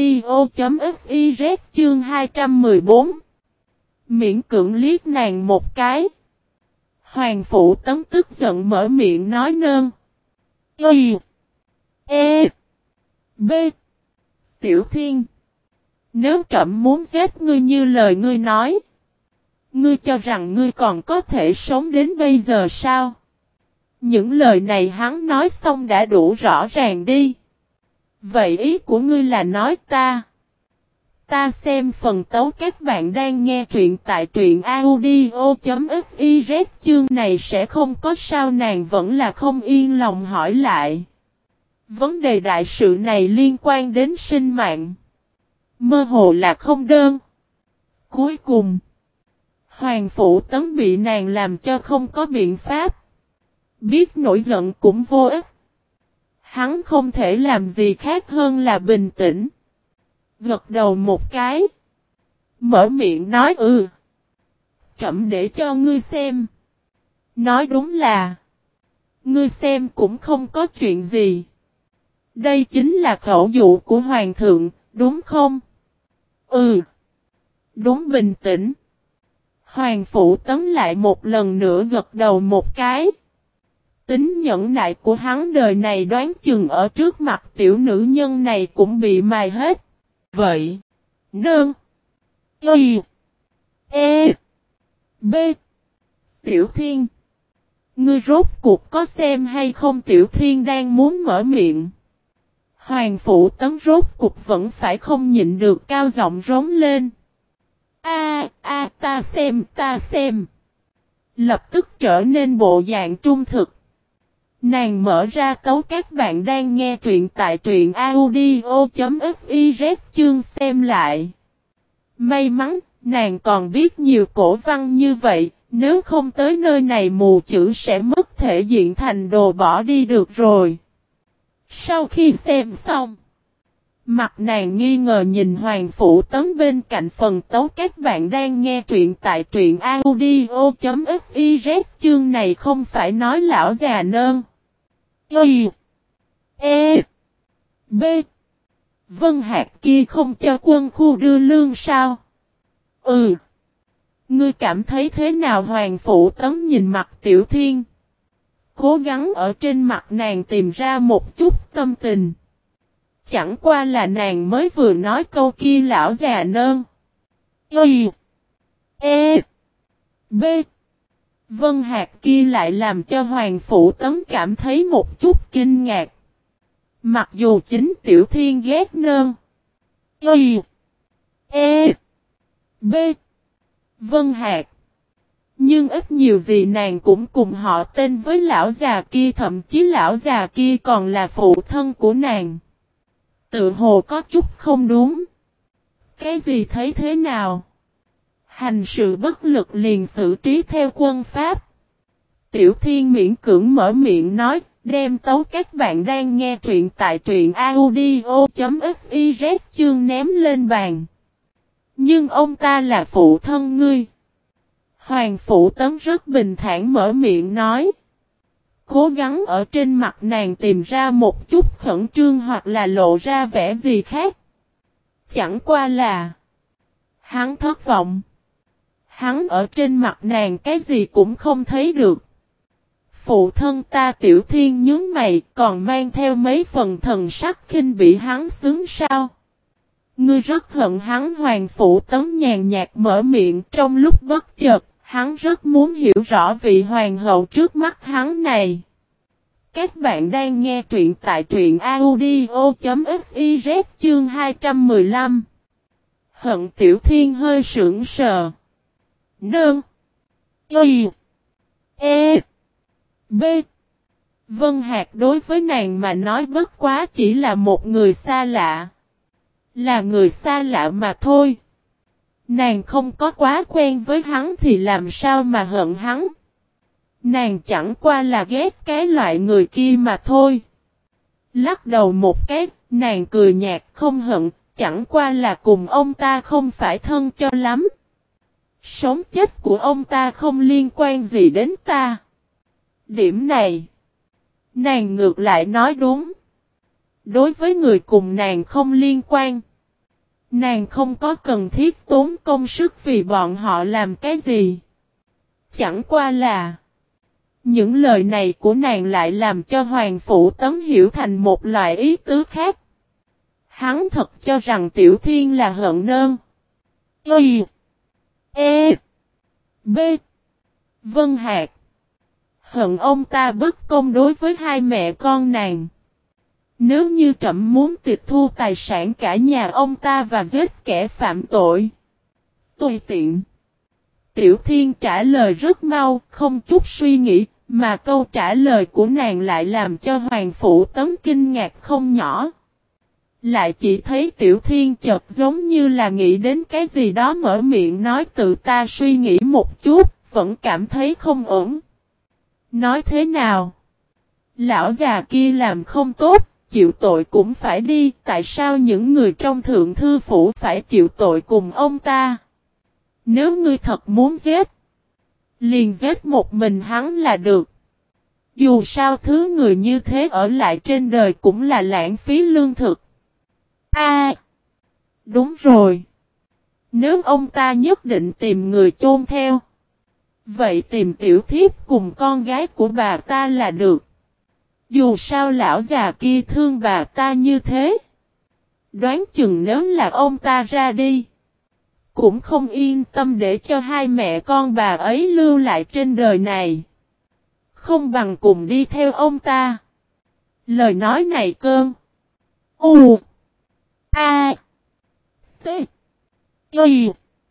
audio.fiz chương hai trăm mười bốn. Miễn cưỡng liếc nàng một cái. Hoàng Phụ Tấn tức giận mở miệng nói nơn. Y. E. B. Tiểu Thiên. Nếu trẫm muốn giết ngươi như lời ngươi nói. Ngươi cho rằng ngươi còn có thể sống đến bây giờ sao? Những lời này hắn nói xong đã đủ rõ ràng đi. Vậy ý của ngươi là nói ta. Ta xem phần tấu các bạn đang nghe truyện tại truyện audio.fiz chương này sẽ không có sao, nàng vẫn là không yên lòng hỏi lại. Vấn đề đại sự này liên quan đến sinh mạng. Mơ hồ là không đơn. Cuối cùng, Hoàng Phụ Tấn bị nàng làm cho không có biện pháp. Biết nổi giận cũng vô ích. Hắn không thể làm gì khác hơn là bình tĩnh. Gật đầu một cái. Mở miệng nói ừ. Trẫm để cho ngươi xem. Nói đúng là. Ngươi xem cũng không có chuyện gì. Đây chính là khẩu dụ của Hoàng thượng, đúng không? Ừ. Đúng, bình tĩnh. Hoàng Phụ Tấn lại một lần nữa gật đầu một cái. Tính nhẫn nại của hắn đời này đoán chừng ở trước mặt tiểu nữ nhân này cũng bị mài hết. Vậy. Nương. Y. E. B. Tiểu Thiên. Ngươi rốt cuộc có xem hay không? Tiểu Thiên đang muốn mở miệng. Hoàng Phụ Tấn rốt cuộc vẫn phải không nhịn được cao giọng rống lên. A a ta xem ta xem. Lập tức trở nên bộ dạng trung thực. Nàng mở ra tấu các bạn đang nghe truyện tại truyện audio.fiz chương xem lại. May mắn, nàng còn biết nhiều cổ văn như vậy, nếu không tới nơi này mù chữ sẽ mất thể diện thành đồ bỏ đi được rồi. Sau khi xem xong, mặt nàng nghi ngờ nhìn Hoàng Phụ Tấn bên cạnh phần tấu các bạn đang nghe truyện tại truyện audio.fiz chương này không phải nói lão già nơn. Y. E. B. Vân Hạc kia không cho quân khu đưa lương sao? Ừ. Ngươi cảm thấy thế nào? Hoàng Phụ Tấn nhìn mặt Tiểu Thiên. Cố gắng ở trên mặt nàng tìm ra một chút tâm tình. Chẳng qua là nàng mới vừa nói câu kia lão già nơn. Y. E. B. Vân Hạc kia lại làm cho Hoàng Phụ Tấn cảm thấy một chút kinh ngạc. Mặc dù chính Tiểu Thiên ghét nơn. Y. E. B. Vân Hạc. Nhưng ít nhiều gì nàng cũng cùng họ tên với lão già kia, thậm chí lão già kia còn là phụ thân của nàng. Tự hồ có chút không đúng. Cái gì thấy thế nào? Hành sự bất lực liền xử trí theo quân pháp. Tiểu Thiên miễn cưỡng mở miệng nói, đem tấu các bạn đang nghe truyện tại truyện audio.fiz chương ném lên bàn. Nhưng ông ta là phụ thân ngươi. Hoàng Phụ Tấn rất bình thản mở miệng nói. Cố gắng ở trên mặt nàng tìm ra một chút khẩn trương hoặc là lộ ra vẻ gì khác. Chẳng qua là hắn thất vọng. Hắn ở trên mặt nàng cái gì cũng không thấy được. Phụ thân ta. Tiểu Thiên nhướng mày, còn mang theo mấy phần thần sắc khinh bỉ hắn xứng sao? Ngươi rất hận hắn. Hoàng Phụ Tấn nhàn nhạt mở miệng, trong lúc bất chợt, hắn rất muốn hiểu rõ vị hoàng hậu trước mắt hắn này. Các bạn đang nghe truyện tại truyện audio.fiz chương hai trăm mười lăm. Hận. Tiểu Thiên hơi sững sờ. Nương. Y. E. B. Vân Hạc đối với nàng mà nói bất quá chỉ là một người xa lạ. Là người xa lạ mà thôi. Nàng không có quá quen với hắn thì làm sao mà hận hắn. Nàng chẳng qua là ghét cái loại người kia mà thôi. Lắc đầu một cái, nàng cười nhạt, không hận, chẳng qua là cùng ông ta không phải thân cho lắm. Sống chết của ông ta không liên quan gì đến ta. Điểm này, nàng ngược lại nói đúng. Đối với người cùng nàng không liên quan. Nàng không có cần thiết tốn công sức vì bọn họ làm cái gì. Chẳng qua là những lời này của nàng lại làm cho Hoàng Phủ Tấn hiểu thành một loại ý tứ khác. Hắn thật cho rằng Tiểu Thiên là hận nơn. Y. E. B. Vân Hạc. Hận ông ta bất công đối với hai mẹ con nàng. Nếu như trẫm muốn tịch thu tài sản cả nhà ông ta và giết kẻ phạm tội. Tùy tiện. Tiểu Thiên trả lời rất mau, không chút suy nghĩ, mà câu trả lời của nàng lại làm cho Hoàng Phủ Tấn kinh ngạc không nhỏ. Lại chỉ thấy Tiểu Thiên chợt giống như là nghĩ đến cái gì đó mở miệng nói tự ta suy nghĩ một chút, vẫn cảm thấy không ổn. Nói thế nào? Lão già kia làm không tốt, chịu tội cũng phải đi, tại sao những người trong thượng thư phủ phải chịu tội cùng ông ta? Nếu ngươi thật muốn giết, liền giết một mình hắn là được. Dù sao thứ người như thế ở lại trên đời cũng là lãng phí lương thực. A, à, đúng rồi. Nếu ông ta nhất định tìm người chôn theo, vậy tìm tiểu thiếp cùng con gái của bà ta là được. Dù sao lão già kia thương bà ta như thế. Đoán chừng nếu là ông ta ra đi, cũng không yên tâm để cho hai mẹ con bà ấy lưu lại trên đời này. Không bằng cùng đi theo ông ta. Lời nói này cơn. U. A. T. Y.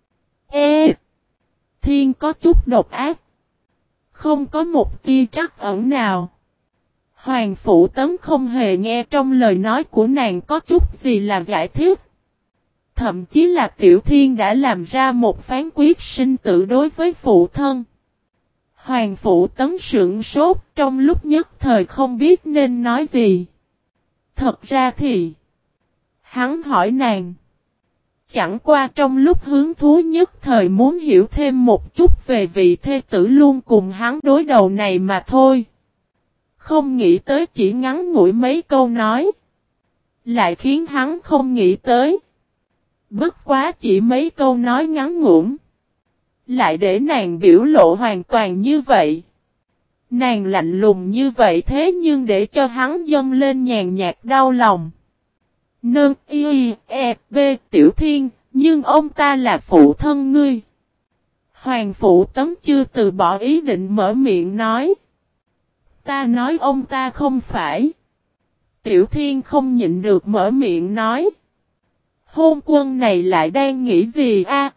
E. Thiên có chút độc ác. Không có một tia trắc ẩn nào. Hoàng Phủ Tấn không hề nghe trong lời nói của nàng có chút gì là giải thích. Thậm chí là Tiểu Thiên đã làm ra một phán quyết sinh tử đối với phụ thân. Hoàng Phủ Tấn sững sốt trong lúc nhất thời không biết nên nói gì. Thật ra thì hắn hỏi nàng. Chẳng qua trong lúc hứng thú nhất thời muốn hiểu thêm một chút về vị thê tử luôn cùng hắn đối đầu này mà thôi. Không nghĩ tới chỉ ngắn ngủi mấy câu nói. Lại khiến hắn không nghĩ tới. Bất quá chỉ mấy câu nói ngắn ngủn. Lại để nàng biểu lộ hoàn toàn như vậy. Nàng lạnh lùng như vậy thế nhưng để cho hắn dâng lên nhàn nhạt đau lòng. Nâng y e b Tiểu Thiên, nhưng ông ta là phụ thân ngươi. Hoàng Phủ Tấn chưa từ bỏ ý định mở miệng nói. Ta nói ông ta không phải. Tiểu Thiên không nhịn được mở miệng nói. Hôn quân này lại đang nghĩ gì a?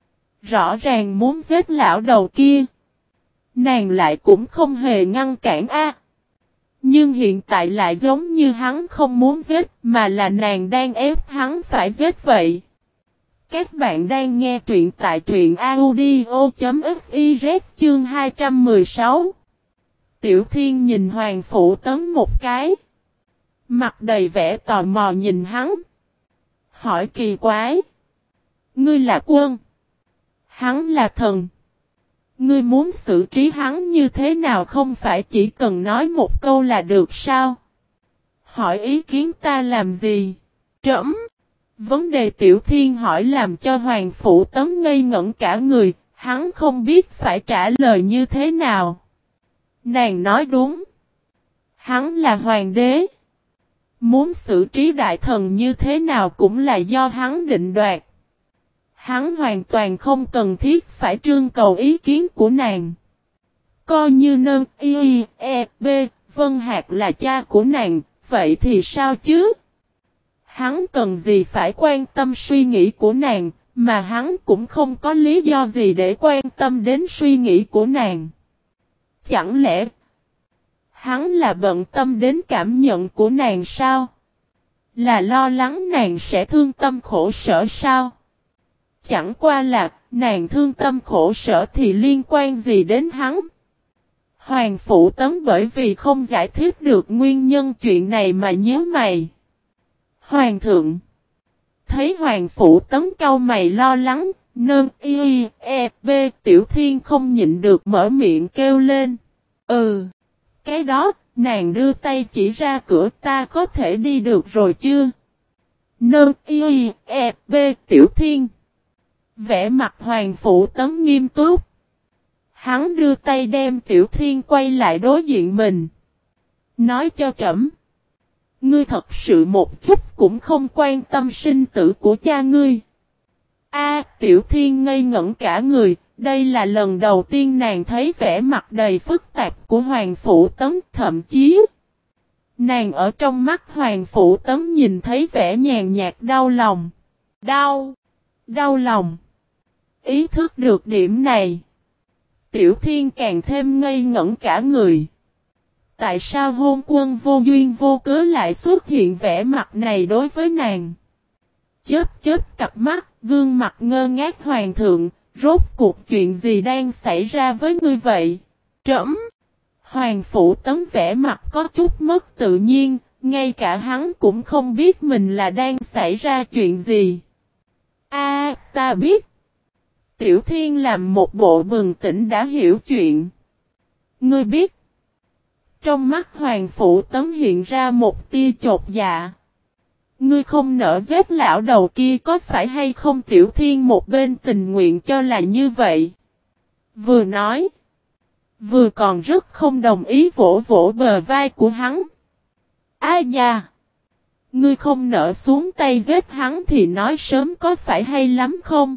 Rõ ràng muốn giết lão đầu kia. Nàng lại cũng không hề ngăn cản a. Nhưng hiện tại lại giống như hắn không muốn giết mà là nàng đang ép hắn phải giết vậy. Các bạn đang nghe truyện tại truyện audio.fiz chương hai trăm mười sáu. Tiểu Thiên nhìn Hoàng Phủ Tấn một cái. Mặt đầy vẻ tò mò nhìn hắn. Hỏi kỳ quái. Ngươi là quân. Hắn là thần. Ngươi muốn xử trí hắn như thế nào không phải chỉ cần nói một câu là được sao? Hỏi ý kiến ta làm gì? Trẫm. Vấn đề Tiểu Thiên hỏi làm cho Hoàng Phủ Tấn ngây ngẩn cả người. Hắn không biết phải trả lời như thế nào. Nàng nói đúng. Hắn là hoàng đế. Muốn xử trí đại thần như thế nào cũng là do hắn định đoạt. Hắn hoàn toàn không cần thiết phải trưng cầu ý kiến của nàng. Coi như nâng y e b Vân Hạc là cha của nàng, vậy thì sao chứ? Hắn cần gì phải quan tâm suy nghĩ của nàng, mà hắn cũng không có lý do gì để quan tâm đến suy nghĩ của nàng. Chẳng lẽ hắn là bận tâm đến cảm nhận của nàng sao? Là lo lắng nàng sẽ thương tâm khổ sở sao? Chẳng qua là nàng thương tâm khổ sở thì liên quan gì đến hắn? Hoàng Phủ Tấn bởi vì không giải thích được nguyên nhân chuyện này mà nhíu mày. Hoàng thượng. Thấy Hoàng Phủ Tấn cau mày lo lắng, nâng y e b Tiểu Thiên không nhịn được mở miệng kêu lên. Ừ. Cái đó, nàng đưa tay chỉ ra cửa, ta có thể đi được rồi chưa? Nơ y e b Tiểu Thiên. Vẻ mặt Hoàng Phủ Tấn nghiêm túc. Hắn đưa tay đem Tiểu Thiên quay lại đối diện mình. Nói cho trẫm, ngươi thật sự một chút cũng không quan tâm sinh tử của cha ngươi. A, Tiểu Thiên ngây ngẩn cả người, đây là lần đầu tiên nàng thấy vẻ mặt đầy phức tạp của Hoàng Phủ Tấn, thậm chí nàng ở trong mắt Hoàng Phủ Tấn nhìn thấy vẻ nhàn nhạt đau lòng. Đau, đau lòng. Ý thức được điểm này, Tiểu Thiên càng thêm ngây ngẩn cả người. Tại sao Hôn Quân vô duyên vô cớ lại xuất hiện vẻ mặt này đối với nàng? Chớp chớp cặp mắt, gương mặt ngơ ngác hoàng thượng, rốt cuộc chuyện gì đang xảy ra với ngươi vậy? Trẫm. Hoàng Phủ Tấn vẻ mặt có chút mất tự nhiên, ngay cả hắn cũng không biết mình là đang xảy ra chuyện gì. A, ta biết. Tiểu Thiên làm một bộ bừng tỉnh đã hiểu chuyện. Ngươi biết. Trong mắt Hoàng Phủ Tấn hiện ra một tia chột dạ. Ngươi không nỡ giết lão đầu kia có phải hay không? Tiểu Thiên một bên tình nguyện cho là như vậy. Vừa nói, vừa còn rất không đồng ý vỗ vỗ bờ vai của hắn. Ai nha! Ngươi không nỡ xuống tay giết hắn thì nói sớm có phải hay lắm không?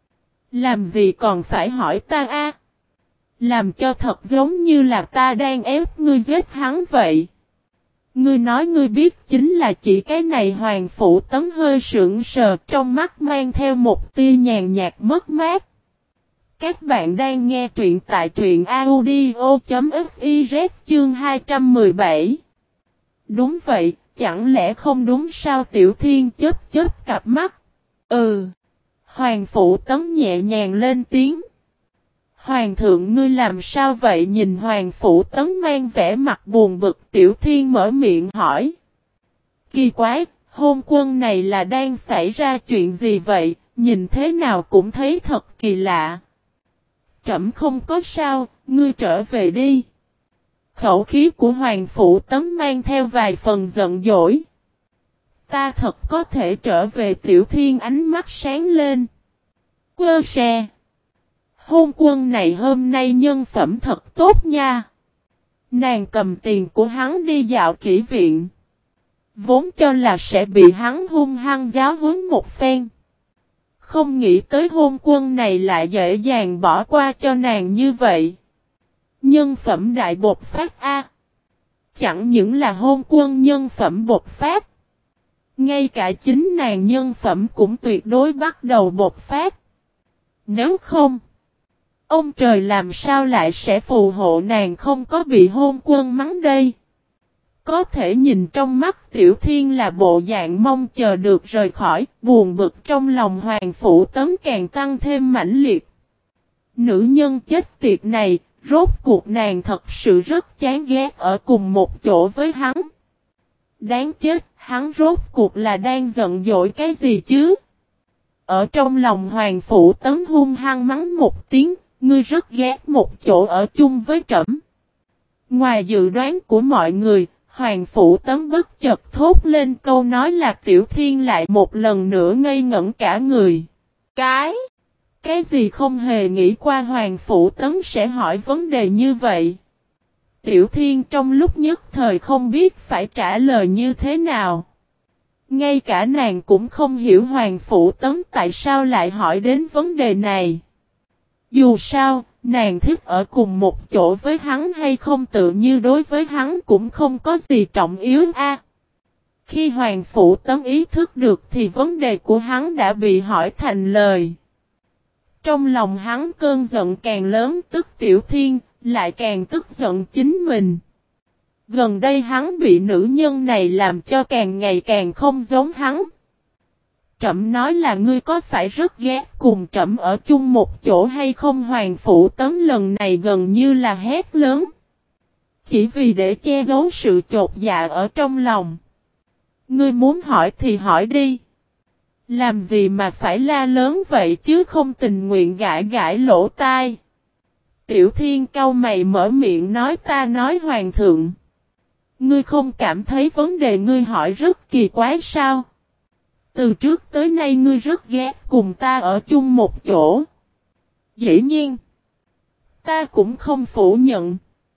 Làm gì còn phải hỏi ta a? À? Làm cho thật giống như là ta đang ép ngươi giết hắn vậy. Ngươi nói ngươi biết chính là chỉ cái này. Hoàng Phủ Tấn hơi sững sờ, trong mắt mang theo một tia nhàn nhạt mất mát. Các bạn đang nghe truyện tại truyện audio chấm fiz chương hai trăm mười bảy. Đúng vậy, chẳng lẽ không đúng sao? Tiểu Thiên chớp chớp cặp mắt. Ừ. Hoàng Phủ Tấn nhẹ nhàng lên tiếng. Hoàng thượng ngươi làm sao vậy? Nhìn Hoàng Phủ Tấn mang vẻ mặt buồn bực, Tiểu Thiên mở miệng hỏi. Kỳ quái, Hôn Quân này là đang xảy ra chuyện gì vậy? Nhìn thế nào cũng thấy thật kỳ lạ. Trẫm không có sao, ngươi trở về đi. Khẩu khí của Hoàng Phủ Tấn mang theo vài phần giận dỗi. Ta thật có thể trở về? Tiểu Thiên ánh mắt sáng lên. Quơ xe. Hôn Quân này hôm nay nhân phẩm thật tốt nha. Nàng cầm tiền của hắn đi dạo kỹ viện. Vốn cho là sẽ bị hắn hung hăng giáo huấn một phen. Không nghĩ tới Hôn Quân này lại dễ dàng bỏ qua cho nàng như vậy. Nhân phẩm đại bột phát a. Chẳng những là Hôn Quân nhân phẩm bột phát. Ngay cả chính nàng nhân phẩm cũng tuyệt đối bắt đầu bột phát. Nếu không, ông trời làm sao lại sẽ phù hộ nàng không có bị Hôn Quân mắng đây? Có thể nhìn trong mắt Tiểu Thiên là bộ dạng mong chờ được rời khỏi, buồn bực trong lòng Hoàng Phủ Tấn càng tăng thêm mãnh liệt. Nữ nhân chết tiệt này, rốt cuộc nàng thật sự rất chán ghét ở cùng một chỗ với hắn. Đáng chết, hắn rốt cuộc là đang giận dỗi cái gì chứ? Ở trong lòng Hoàng Phủ Tấn hung hăng mắng một tiếng, ngươi rất ghét một chỗ ở chung với trẫm. Ngoài dự đoán của mọi người, Hoàng Phủ Tấn bất chợt thốt lên câu nói là Tiểu Thiên lại một lần nữa ngây ngẩn cả người. Cái? Cái gì? Không hề nghĩ qua Hoàng Phủ Tấn sẽ hỏi vấn đề như vậy. Tiểu Thiên trong lúc nhất thời không biết phải trả lời như thế nào. Ngay cả nàng cũng không hiểu Hoàng Phủ Tấn tại sao lại hỏi đến vấn đề này. Dù sao, nàng thích ở cùng một chỗ với hắn hay không tự như đối với hắn cũng không có gì trọng yếu a. Khi Hoàng Phủ Tấn ý thức được thì vấn đề của hắn đã bị hỏi thành lời. Trong lòng hắn cơn giận càng lớn, tức Tiểu Thiên, lại càng tức giận chính mình. Gần đây hắn bị nữ nhân này làm cho càng ngày càng không giống hắn. Trẫm nói là ngươi có phải rất ghét cùng trẫm ở chung một chỗ hay không? Hoàng Phủ Tấn lần này gần như là hét lớn. Chỉ vì để che giấu sự chột dạ ở trong lòng. Ngươi muốn hỏi thì hỏi đi. Làm gì mà phải la lớn vậy chứ? Không tình nguyện gãi gãi lỗ tai. Tiểu Thiên cau mày mở miệng nói, ta nói Hoàng thượng. Ngươi không cảm thấy vấn đề ngươi hỏi rất kỳ quái sao? Từ trước tới nay ngươi rất ghét cùng ta ở chung một chỗ. Dĩ nhiên, ta cũng không phủ nhận.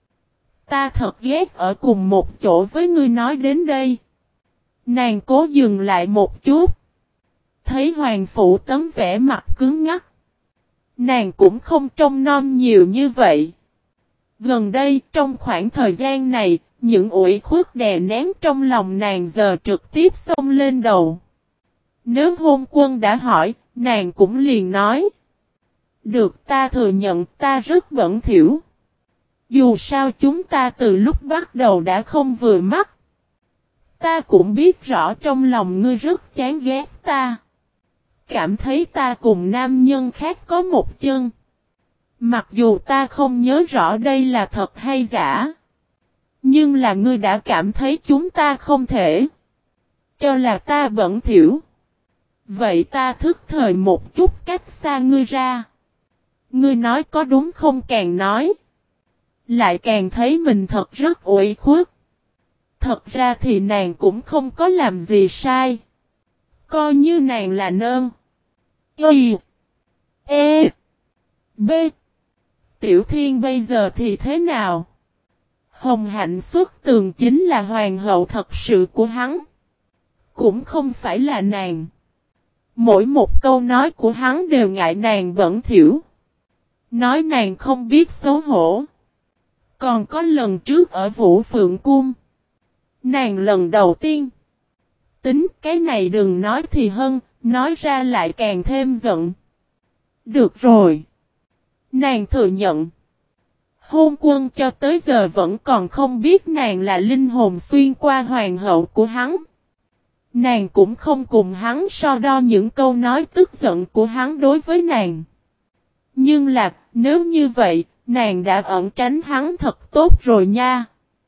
Ta thật ghét ở cùng một chỗ với ngươi. Nói đến đây, nàng cố dừng lại một chút. Thấy Hoàng Phụ Tấn vẻ mặt cứng ngắc. Nàng cũng không trông nom nhiều như vậy. Gần đây, trong khoảng thời gian này, những ủy khuất đè nén trong lòng nàng giờ trực tiếp xông lên đầu. Nếu Hôn Quân đã hỏi, nàng cũng liền nói. Được, ta thừa nhận ta rất bẩn thỉu. Dù sao chúng ta từ lúc bắt đầu đã không vừa mắt. Ta cũng biết rõ trong lòng ngươi rất chán ghét ta. Cảm thấy ta cùng nam nhân khác có một chân. Mặc dù ta không nhớ rõ đây là thật hay giả. Nhưng là ngươi đã cảm thấy chúng ta không thể. Cho là ta bẩn thỉu. Vậy ta thức thời một chút cách xa ngươi ra. Ngươi nói có đúng không? Càng nói lại càng thấy mình thật rất uể khuất. Thật ra thì nàng cũng không có làm gì sai. Coi như nàng là nơn. Y. E. B. Tiểu Thiên bây giờ thì thế nào? Hồng Hạnh xuất tường chính là hoàng hậu thật sự của hắn. Cũng không phải là nàng. Mỗi một câu nói của hắn đều ngại nàng bẩn thỉu. Nói nàng không biết xấu hổ. Còn có lần trước ở Vũ Phượng Cung. Nàng lần đầu tiên. Tính cái này đừng nói thì hơn, nói ra lại càng thêm giận. Được rồi. Nàng thừa nhận. Hôn Quân cho tới giờ vẫn còn không biết nàng là linh hồn xuyên qua hoàng hậu của hắn. Nàng cũng không cùng hắn so đo những câu nói tức giận của hắn đối với nàng. Nhưng là, nếu như vậy, nàng đã ẩn tránh hắn thật tốt rồi nha.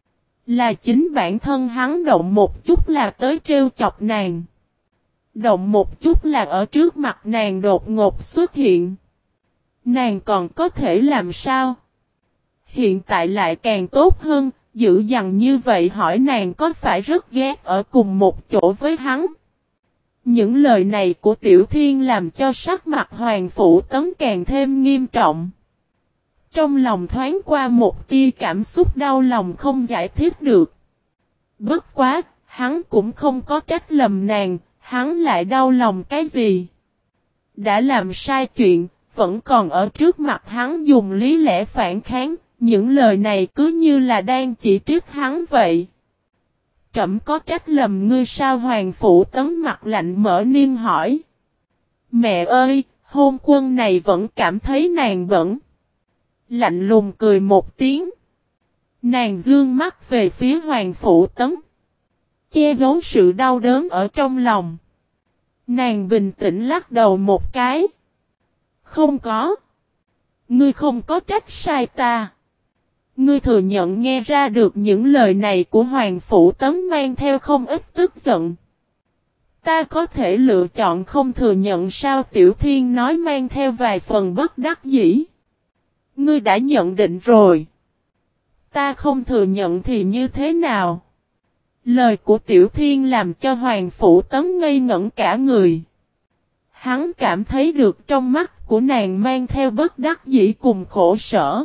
Là chính bản thân hắn động một chút là tới trêu chọc nàng. Động một chút là ở trước mặt nàng đột ngột xuất hiện. Nàng còn có thể làm sao? Hiện tại lại càng tốt hơn, dữ dằn như vậy hỏi nàng có phải rất ghét ở cùng một chỗ với hắn. Những lời này của Tiểu Thiên làm cho sắc mặt Hoàng Phụ Tấn càng thêm nghiêm trọng. Trong lòng thoáng qua một tia cảm xúc đau lòng không giải thích được. Bất quá, hắn cũng không có trách lầm nàng, hắn lại đau lòng cái gì? Đã làm sai chuyện, vẫn còn ở trước mặt hắn dùng lý lẽ phản kháng, những lời này cứ như là đang chỉ trích hắn vậy. Trẫm có trách lầm ngươi sao? Hoàng Phụ Tấn mặt lạnh mở niên hỏi. Mẹ ơi, Hôn Quân này vẫn cảm thấy nàng bẩn. Lạnh lùng cười một tiếng. Nàng dương mắt về phía Hoàng Phụ Tấn. Che giấu sự đau đớn ở trong lòng. Nàng bình tĩnh lắc đầu một cái. Không có. Ngươi không có trách sai ta. Ngươi thừa nhận nghe ra được những lời này của Hoàng Phụ Tấn mang theo không ít tức giận. Ta có thể lựa chọn không thừa nhận sao? Tiểu Thiên nói mang theo vài phần bất đắc dĩ. Ngươi đã nhận định rồi. Ta không thừa nhận thì như thế nào? Lời của Tiểu Thiên làm cho Hoàng Phụ Tấn ngây ngẩn cả người. Hắn cảm thấy được trong mắt của nàng mang theo bất đắc dĩ cùng khổ sở.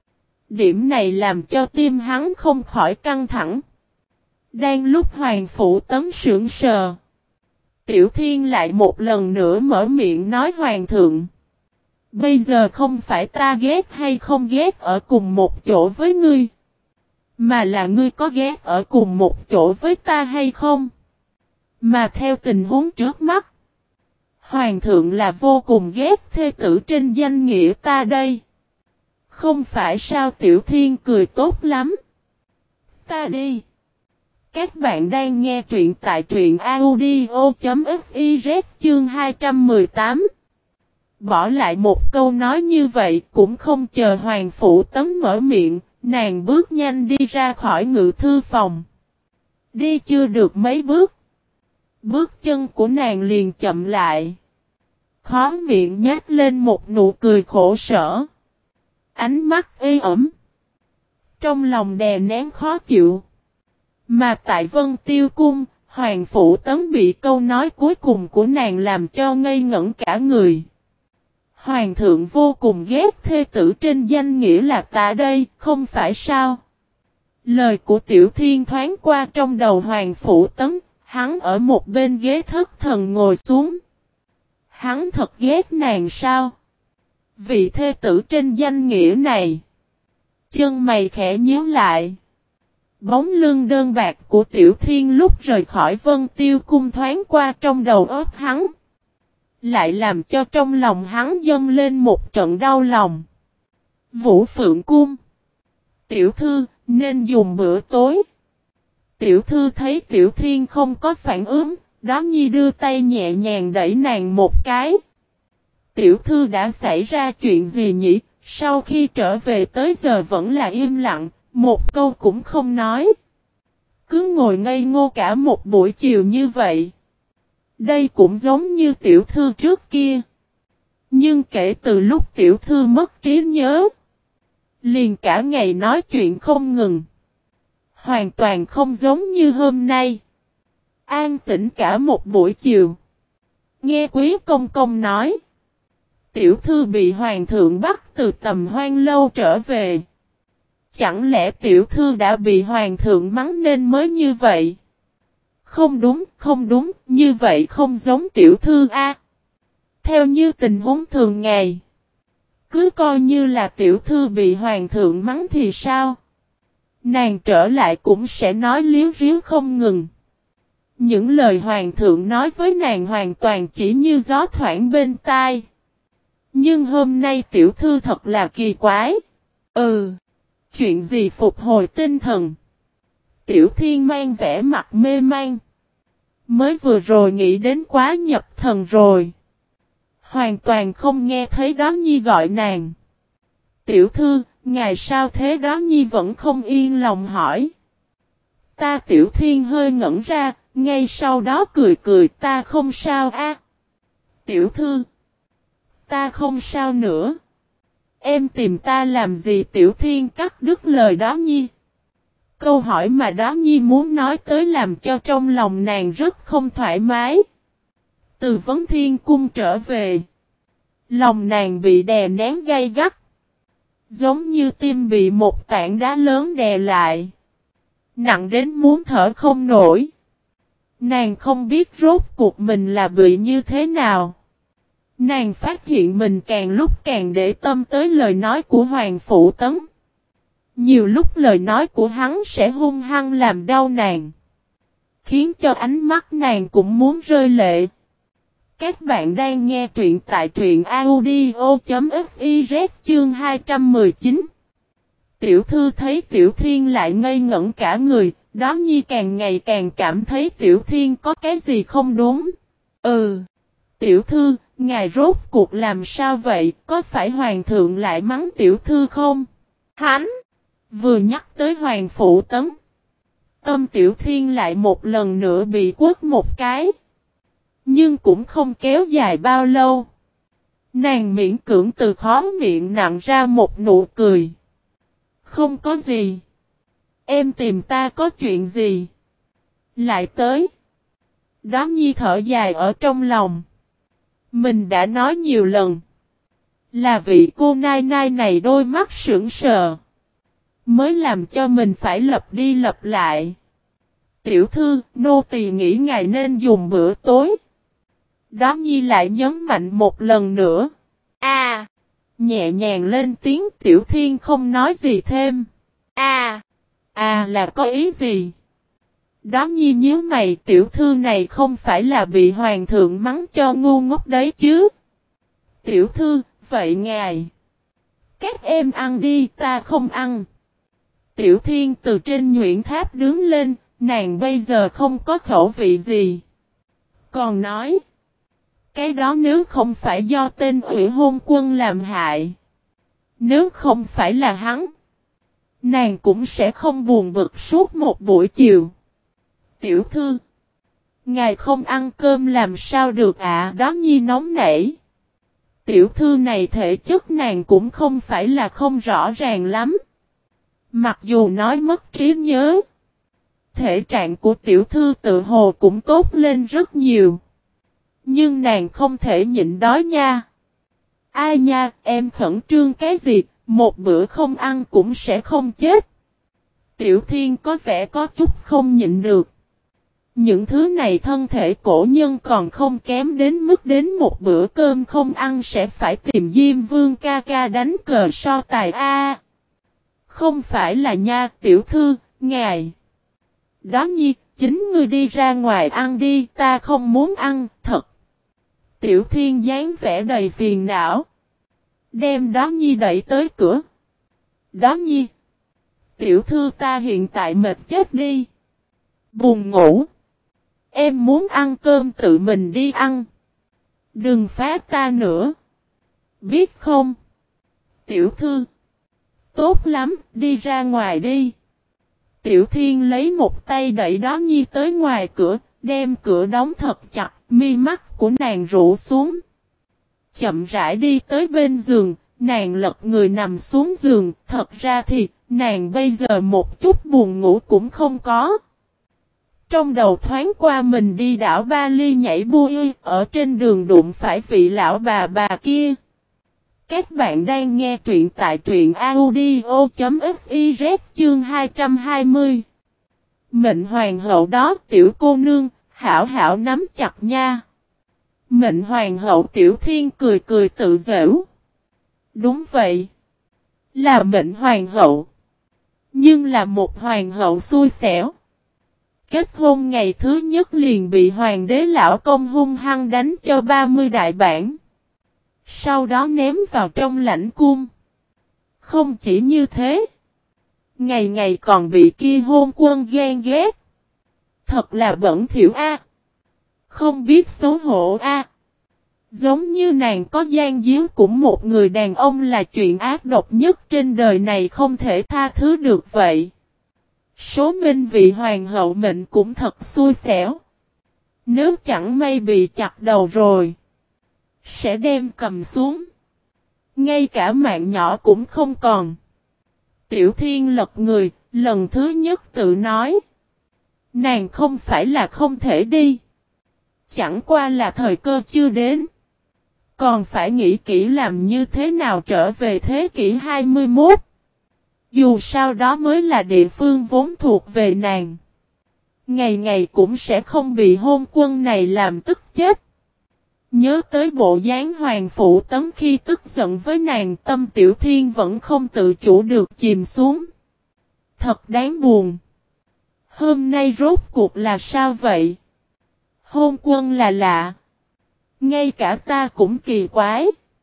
Điểm này làm cho tim hắn không khỏi căng thẳng. Đang lúc Hoàng Phụ Tấn sững sờ, Tiểu Thiên lại một lần nữa mở miệng nói: Hoàng thượng, bây giờ không phải ta ghét hay không ghét ở cùng một chỗ với ngươi, mà là ngươi có ghét ở cùng một chỗ với ta hay không? Mà theo tình huống trước mắt, Hoàng thượng là vô cùng ghét thê tử trên danh nghĩa ta đây. Không phải sao? Tiểu Thiên cười tốt lắm. Ta đi. Các bạn đang nghe truyện tại truyện audio chấm fiz chương hai trăm mười tám. Bỏ lại một câu nói như vậy cũng không chờ Hoàng Phụ Tấn mở miệng, nàng bước nhanh đi ra khỏi ngự thư phòng. Đi chưa được mấy bước, bước chân của nàng liền chậm lại. Khóe miệng nhếch lên một nụ cười khổ sở. Ánh mắt ê ẩm. Trong lòng đè nén khó chịu. Mà tại Vân Tiêu Cung, Hoàng Phủ Tấn bị câu nói cuối cùng của nàng làm cho ngây ngẩn cả người. Hoàng thượng vô cùng ghét thê tử trên danh nghĩa là ta đây, không phải sao? Lời của Tiểu Thiên thoáng qua trong đầu Hoàng Phủ Tấn, hắn ở một bên ghế thất thần ngồi xuống. Hắn thật ghét nàng sao? Vị thê tử trên danh nghĩa này. Chân mày khẽ nhíu lại. Bóng lưng đơn bạc của Tiểu Thiên lúc rời khỏi Vân Tiêu Cung thoáng qua trong đầu óc hắn. Lại làm cho trong lòng hắn dâng lên một trận đau lòng. Vũ Phượng Cung. Tiểu thư, nên dùng bữa tối. Tiểu thư thấy Tiểu Thiên không có phản ứng, Đó Nhi đưa tay nhẹ nhàng đẩy nàng một cái. Tiểu thư đã xảy ra chuyện gì nhỉ? Sau khi trở về tới giờ vẫn là im lặng, một câu cũng không nói. Cứ ngồi ngây ngô cả một buổi chiều như vậy. Đây cũng giống như tiểu thư trước kia. Nhưng kể từ lúc tiểu thư mất trí nhớ, liền cả ngày nói chuyện không ngừng. Hoàn toàn không giống như hôm nay. An tĩnh cả một buổi chiều. Nghe Quý Công Công nói, tiểu thư bị hoàng thượng bắt từ Tầm Hoan Lâu trở về. Chẳng lẽ tiểu thư đã bị hoàng thượng mắng nên mới như vậy? Không đúng, không đúng, như vậy không giống tiểu thư a. Theo như tình huống thường ngày, cứ coi như là tiểu thư bị hoàng thượng mắng thì sao? Nàng trở lại cũng sẽ nói liếu riếu không ngừng. Những lời hoàng thượng nói với nàng hoàn toàn chỉ như gió thoảng bên tai. Nhưng hôm nay tiểu thư thật là kỳ quái. Ừ, chuyện gì phục hồi tinh thần? Tiểu Thiên mang vẻ mặt mê man. Mới vừa rồi nghĩ đến quá nhập thần rồi. Hoàn toàn không nghe thấy Đó Nhi gọi nàng. Tiểu thư, ngày sao thế? Đó Nhi vẫn không yên lòng hỏi. Ta Tiểu Thiên hơi ngẩn ra, ngay sau đó cười cười, ta không sao a. Tiểu thư, ta không sao nữa. Em tìm ta làm gì? Tiểu Thiên cắt đứt lời Đó Nhi. Câu hỏi mà Đó Nhi muốn nói tới làm cho trong lòng nàng rất không thoải mái. Từ Vấn Thiên Cung trở về, lòng nàng bị đè nén gay gắt. Giống như tim bị một tảng đá lớn đè lại. Nặng đến muốn thở không nổi. Nàng không biết rốt cuộc mình là bị như thế nào. Nàng phát hiện mình càng lúc càng để tâm tới lời nói của Hoàng Phủ Tấn. Nhiều lúc lời nói của hắn sẽ hung hăng làm đau nàng, khiến cho ánh mắt nàng cũng muốn rơi lệ. Các bạn đang nghe truyện tại truyện audio.fiz chương hai trăm mười chín. Tiểu thư thấy Tiểu Thiên lại ngây ngẩn cả người, Đó Nhi càng ngày càng cảm thấy Tiểu Thiên có cái gì không đúng. Ừ, tiểu thư, ngài rốt cuộc làm sao vậy? Có phải hoàng thượng lại mắng tiểu thư không? Hắn vừa nhắc tới Hoàng Phủ Tấn, tâm Tiểu Thiên lại một lần nữa bị quất một cái. Nhưng cũng không kéo dài bao lâu. Nàng miễn cưỡng từ khóe miệng nặn ra một nụ cười. Không có gì. Em tìm ta có chuyện gì? Lại tới. Đó Nhi thở dài ở trong lòng. Mình đã nói nhiều lần. Là vị cô nai nai này đôi mắt sững sờ. Mới làm cho mình phải lặp đi lặp lại. Tiểu thư, nô tỳ nghĩ ngài nên dùng bữa tối. Đó Nhi lại nhấn mạnh một lần nữa. À, nhẹ nhàng lên tiếng. Tiểu Thiên không nói gì thêm. À, à là có ý gì? Đó Nhi nhíu mày, tiểu thư này không phải là bị hoàng thượng mắng cho ngu ngốc đấy chứ? Tiểu thư, vậy ngài, các em ăn đi, ta không ăn. Tiểu Thiên từ trên nhuyễn tháp đứng lên, nàng bây giờ không có khẩu vị gì. Còn nói, cái đó nếu không phải do tên Ủy Hôn Quân làm hại, nếu không phải là hắn, nàng cũng sẽ không buồn bực suốt một buổi chiều. Tiểu thư, ngài không ăn cơm làm sao được ạ? À? Đó Nhi nóng nảy. Tiểu thư này thể chất nàng cũng không phải là không rõ ràng lắm. Mặc dù nói mất trí nhớ, thể trạng của tiểu thư tự hồ cũng tốt lên rất nhiều. Nhưng nàng không thể nhịn đói nha. Ai nha, em khẩn trương cái gì, một bữa không ăn cũng sẽ không chết. Tiểu Thiên có vẻ có chút không nhịn được. Những thứ này thân thể cổ nhân còn không kém đến mức đến một bữa cơm không ăn sẽ phải tìm Diêm Vương ca ca đánh cờ so tài a. Không phải là nha, tiểu thư, ngài. Đó nhi, chính ngươi đi ra ngoài ăn đi, ta không muốn ăn, thật. Tiểu Thiên dáng vẻ đầy phiền não. Đem Đó nhi đẩy tới cửa. Đó nhi. Tiểu thư ta hiện tại mệt chết đi. Buồn ngủ. Em muốn ăn cơm tự mình đi ăn. Đừng phá ta nữa. Biết không? Tiểu thư. Tốt lắm, đi ra ngoài đi. Tiểu Thiên lấy một tay đẩy Đó nhi tới ngoài cửa, đem cửa đóng thật chặt, mi mắt của nàng rũ xuống. Chậm rãi đi tới bên giường, nàng lật người nằm xuống giường, thật ra thì, nàng bây giờ một chút buồn ngủ cũng không có. Trong đầu thoáng qua mình đi đảo Ba Ly nhảy bui, ở trên đường đụng phải vị lão bà bà kia. Các bạn đang nghe truyện tại truyện audio.fiz chương hai trăm hai mươi. Mệnh hoàng hậu đó tiểu cô nương, hảo hảo nắm chặt nha. Mệnh hoàng hậu Tiểu Thiên cười cười tự giễu. Đúng vậy. Là mệnh hoàng hậu. Nhưng là một hoàng hậu xui xẻo. Kết hôn ngày thứ nhất liền bị hoàng đế lão công hung hăng đánh cho ba mươi đại bản. Sau đó ném vào trong lãnh cung. Không chỉ như thế. Ngày ngày còn bị kia hôn quân ghen ghét. Thật là bẩn thỉu a. Không biết xấu hổ a. Giống như nàng có gian díu cũng một người đàn ông là chuyện ác độc nhất trên đời này không thể tha thứ được vậy. Số minh vị hoàng hậu mệnh cũng thật xui xẻo. Nếu chẳng may bị chặt đầu rồi, sẽ đem cầm xuống. Ngay cả mạng nhỏ cũng không còn. Tiểu Thiên lật người, lần thứ nhất tự nói. Nàng không phải là không thể đi. Chẳng qua là thời cơ chưa đến. Còn phải nghĩ kỹ làm như thế nào trở về thế kỷ hai mươi mốt. Dù sao đó mới là địa phương vốn thuộc về nàng. Ngày ngày cũng sẽ không bị hôn quân này làm tức chết. Nhớ tới bộ dáng hoàng phụ tấm khi tức giận với nàng, tâm Tiểu Thiên vẫn không tự chủ được chìm xuống. Thật đáng buồn. Hôm nay rốt cuộc là sao vậy? Hôn quân là lạ. Ngay cả ta cũng kỳ quái.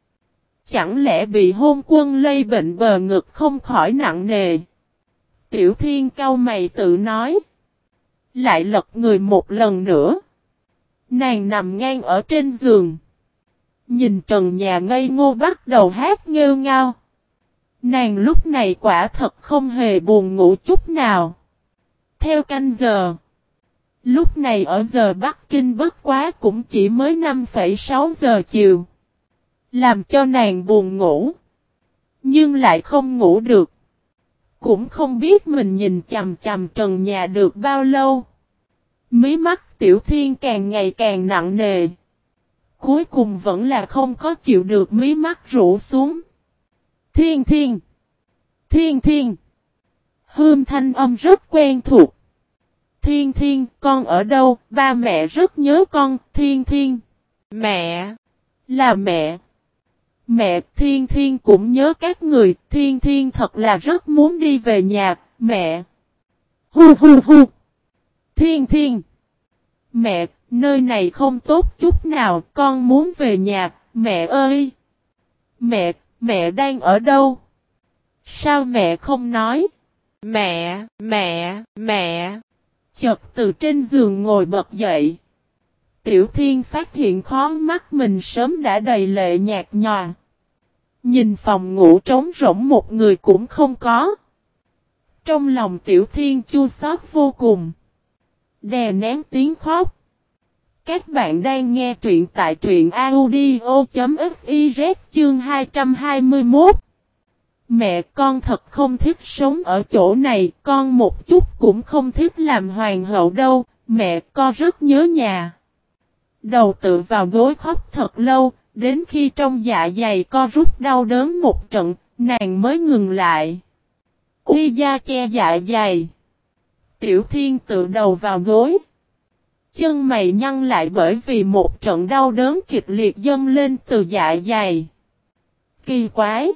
Chẳng lẽ bị hôn quân lây bệnh bờ ngực không khỏi nặng nề? Tiểu Thiên cau mày tự nói. Lại lật người một lần nữa. Nàng nằm ngang ở trên giường. Nhìn trần nhà ngây ngô bắt đầu hát nghêu ngao. Nàng lúc này quả thật không hề buồn ngủ chút nào. Theo canh giờ. Lúc này ở giờ Bắc Kinh bất quá cũng chỉ mới năm phẩy sáu giờ chiều. Làm cho nàng buồn ngủ. Nhưng lại không ngủ được. Cũng không biết mình nhìn chằm chằm trần nhà được bao lâu. Mí mắt Tiểu Thiên càng ngày càng nặng nề. Cuối cùng vẫn là không có chịu được mí mắt rũ xuống. Thiên Thiên. Thiên Thiên. Hương thanh âm rất quen thuộc. Thiên Thiên, con ở đâu? Ba mẹ rất nhớ con. Thiên Thiên. Mẹ. Là mẹ. Mẹ, Thiên Thiên cũng nhớ các người. Thiên Thiên thật là rất muốn đi về nhà. Mẹ. Hu hu hu. Thiên Thiên. Mẹ, nơi này không tốt chút nào. Con muốn về nhà. Mẹ ơi. Mẹ, mẹ đang ở đâu? Sao mẹ không nói? Mẹ, mẹ, mẹ. Chợt từ trên giường ngồi bật dậy. Tiểu Thiên phát hiện khó mắt mình sớm đã đầy lệ nhạt nhòa. Nhìn phòng ngủ trống rỗng một người cũng không có. Trong lòng Tiểu Thiên chua xót vô cùng. Đè nén tiếng khóc. Các bạn đang nghe truyện tại truyện audio.fiz chương hai trăm hai mươi mốt. Mẹ con thật không thích sống ở chỗ này, con một chút cũng không thích làm hoàng hậu đâu, mẹ con rất nhớ nhà. Đầu tựa vào gối khóc thật lâu, đến khi trong dạ dày co rút đau đớn một trận, nàng mới ngừng lại. Uy da che dạ dày. Tiểu Thiên tựa đầu vào gối. Chân mày nhăn lại bởi vì một trận đau đớn kịch liệt dâng lên từ dạ dày. Kỳ quái!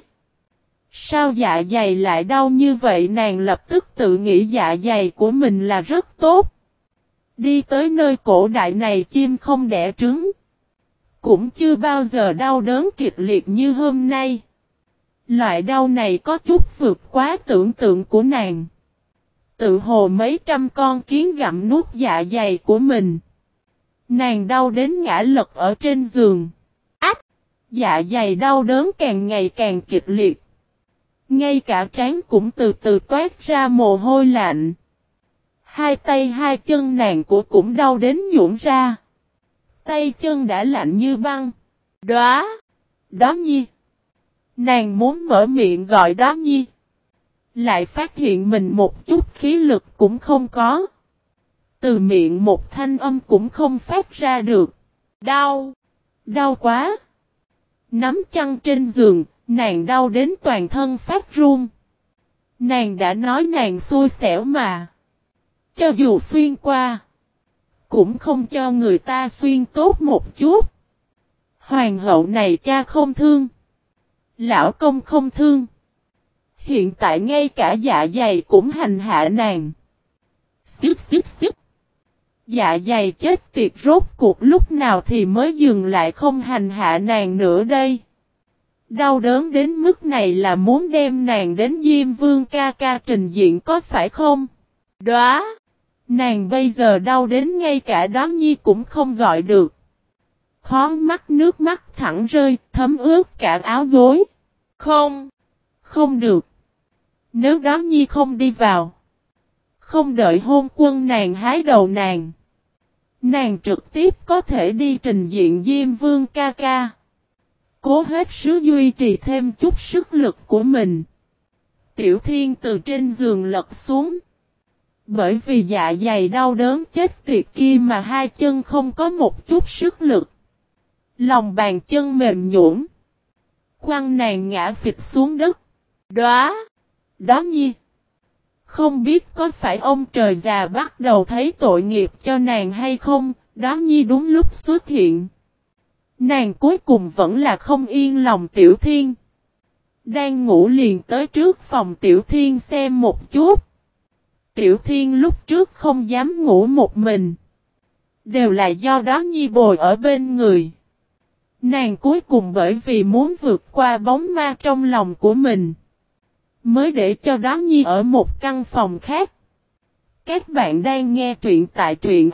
Sao dạ dày lại đau như vậy? Nàng lập tức tự nghĩ dạ dày của mình là rất tốt. Đi tới nơi cổ đại này chim không đẻ trứng. Cũng chưa bao giờ đau đớn kịch liệt như hôm nay. Loại đau này có chút vượt quá tưởng tượng của nàng. Tự hồ mấy trăm con kiến gặm nuốt dạ dày của mình. Nàng đau đến ngã lật ở trên giường. Ách! Dạ dày đau đớn càng ngày càng kịch liệt. Ngay cả trán cũng từ từ toát ra mồ hôi lạnh. Hai tay hai chân nàng của cũng đau đến nhũn ra. Tay chân đã lạnh như băng. Đó! Đó Nhi! Nàng muốn mở miệng gọi Đó Nhi. Lại phát hiện mình một chút khí lực cũng không có. Từ miệng một thanh âm cũng không phát ra được. Đau! Đau quá! Nắm chăn trên giường, nàng đau đến toàn thân phát run. Nàng đã nói nàng xui xẻo mà. Cho dù xuyên qua, cũng không cho người ta xuyên tốt một chút. Hoàng hậu này cha không thương. Lão công không thương. Hiện tại ngay cả dạ dày cũng hành hạ nàng. Xíp xíp xíp. Dạ dày chết tiệt rốt cuộc lúc nào thì mới dừng lại không hành hạ nàng nữa đây. Đau đớn đến mức này là muốn đem nàng đến Diêm Vương ca ca trình diện có phải không? Đó! Nàng bây giờ đau đến ngay cả Đó Nhi cũng không gọi được. Khó mắt nước mắt thẳng rơi, thấm ướt cả áo gối. Không! Không được! Nếu Đó Nhi không đi vào, không đợi hôn quân nàng hái đầu nàng, nàng trực tiếp có thể đi trình diện Diêm Vương ca ca. Cố hết sức duy trì thêm chút sức lực của mình. Tiểu Thiên từ trên giường lật xuống. Bởi vì dạ dày đau đớn chết tiệt kia mà hai chân không có một chút sức lực. Lòng bàn chân mềm nhũn, quăng nàng ngã phịch xuống đất. Đó! Đó Nhi! Không biết có phải ông trời già bắt đầu thấy tội nghiệp cho nàng hay không, Đó Nhi đúng lúc xuất hiện. Nàng cuối cùng vẫn là không yên lòng Tiểu Thiên. Đang ngủ liền tới trước phòng Tiểu Thiên xem một chút. Tiểu Thiên lúc trước không dám ngủ một mình. Đều là do Đó Nhi bồi ở bên người. Nàng cuối cùng bởi vì muốn vượt qua bóng ma trong lòng của mình, mới để cho Đó Nhi ở một căn phòng khác. Các bạn đang nghe truyện tại truyện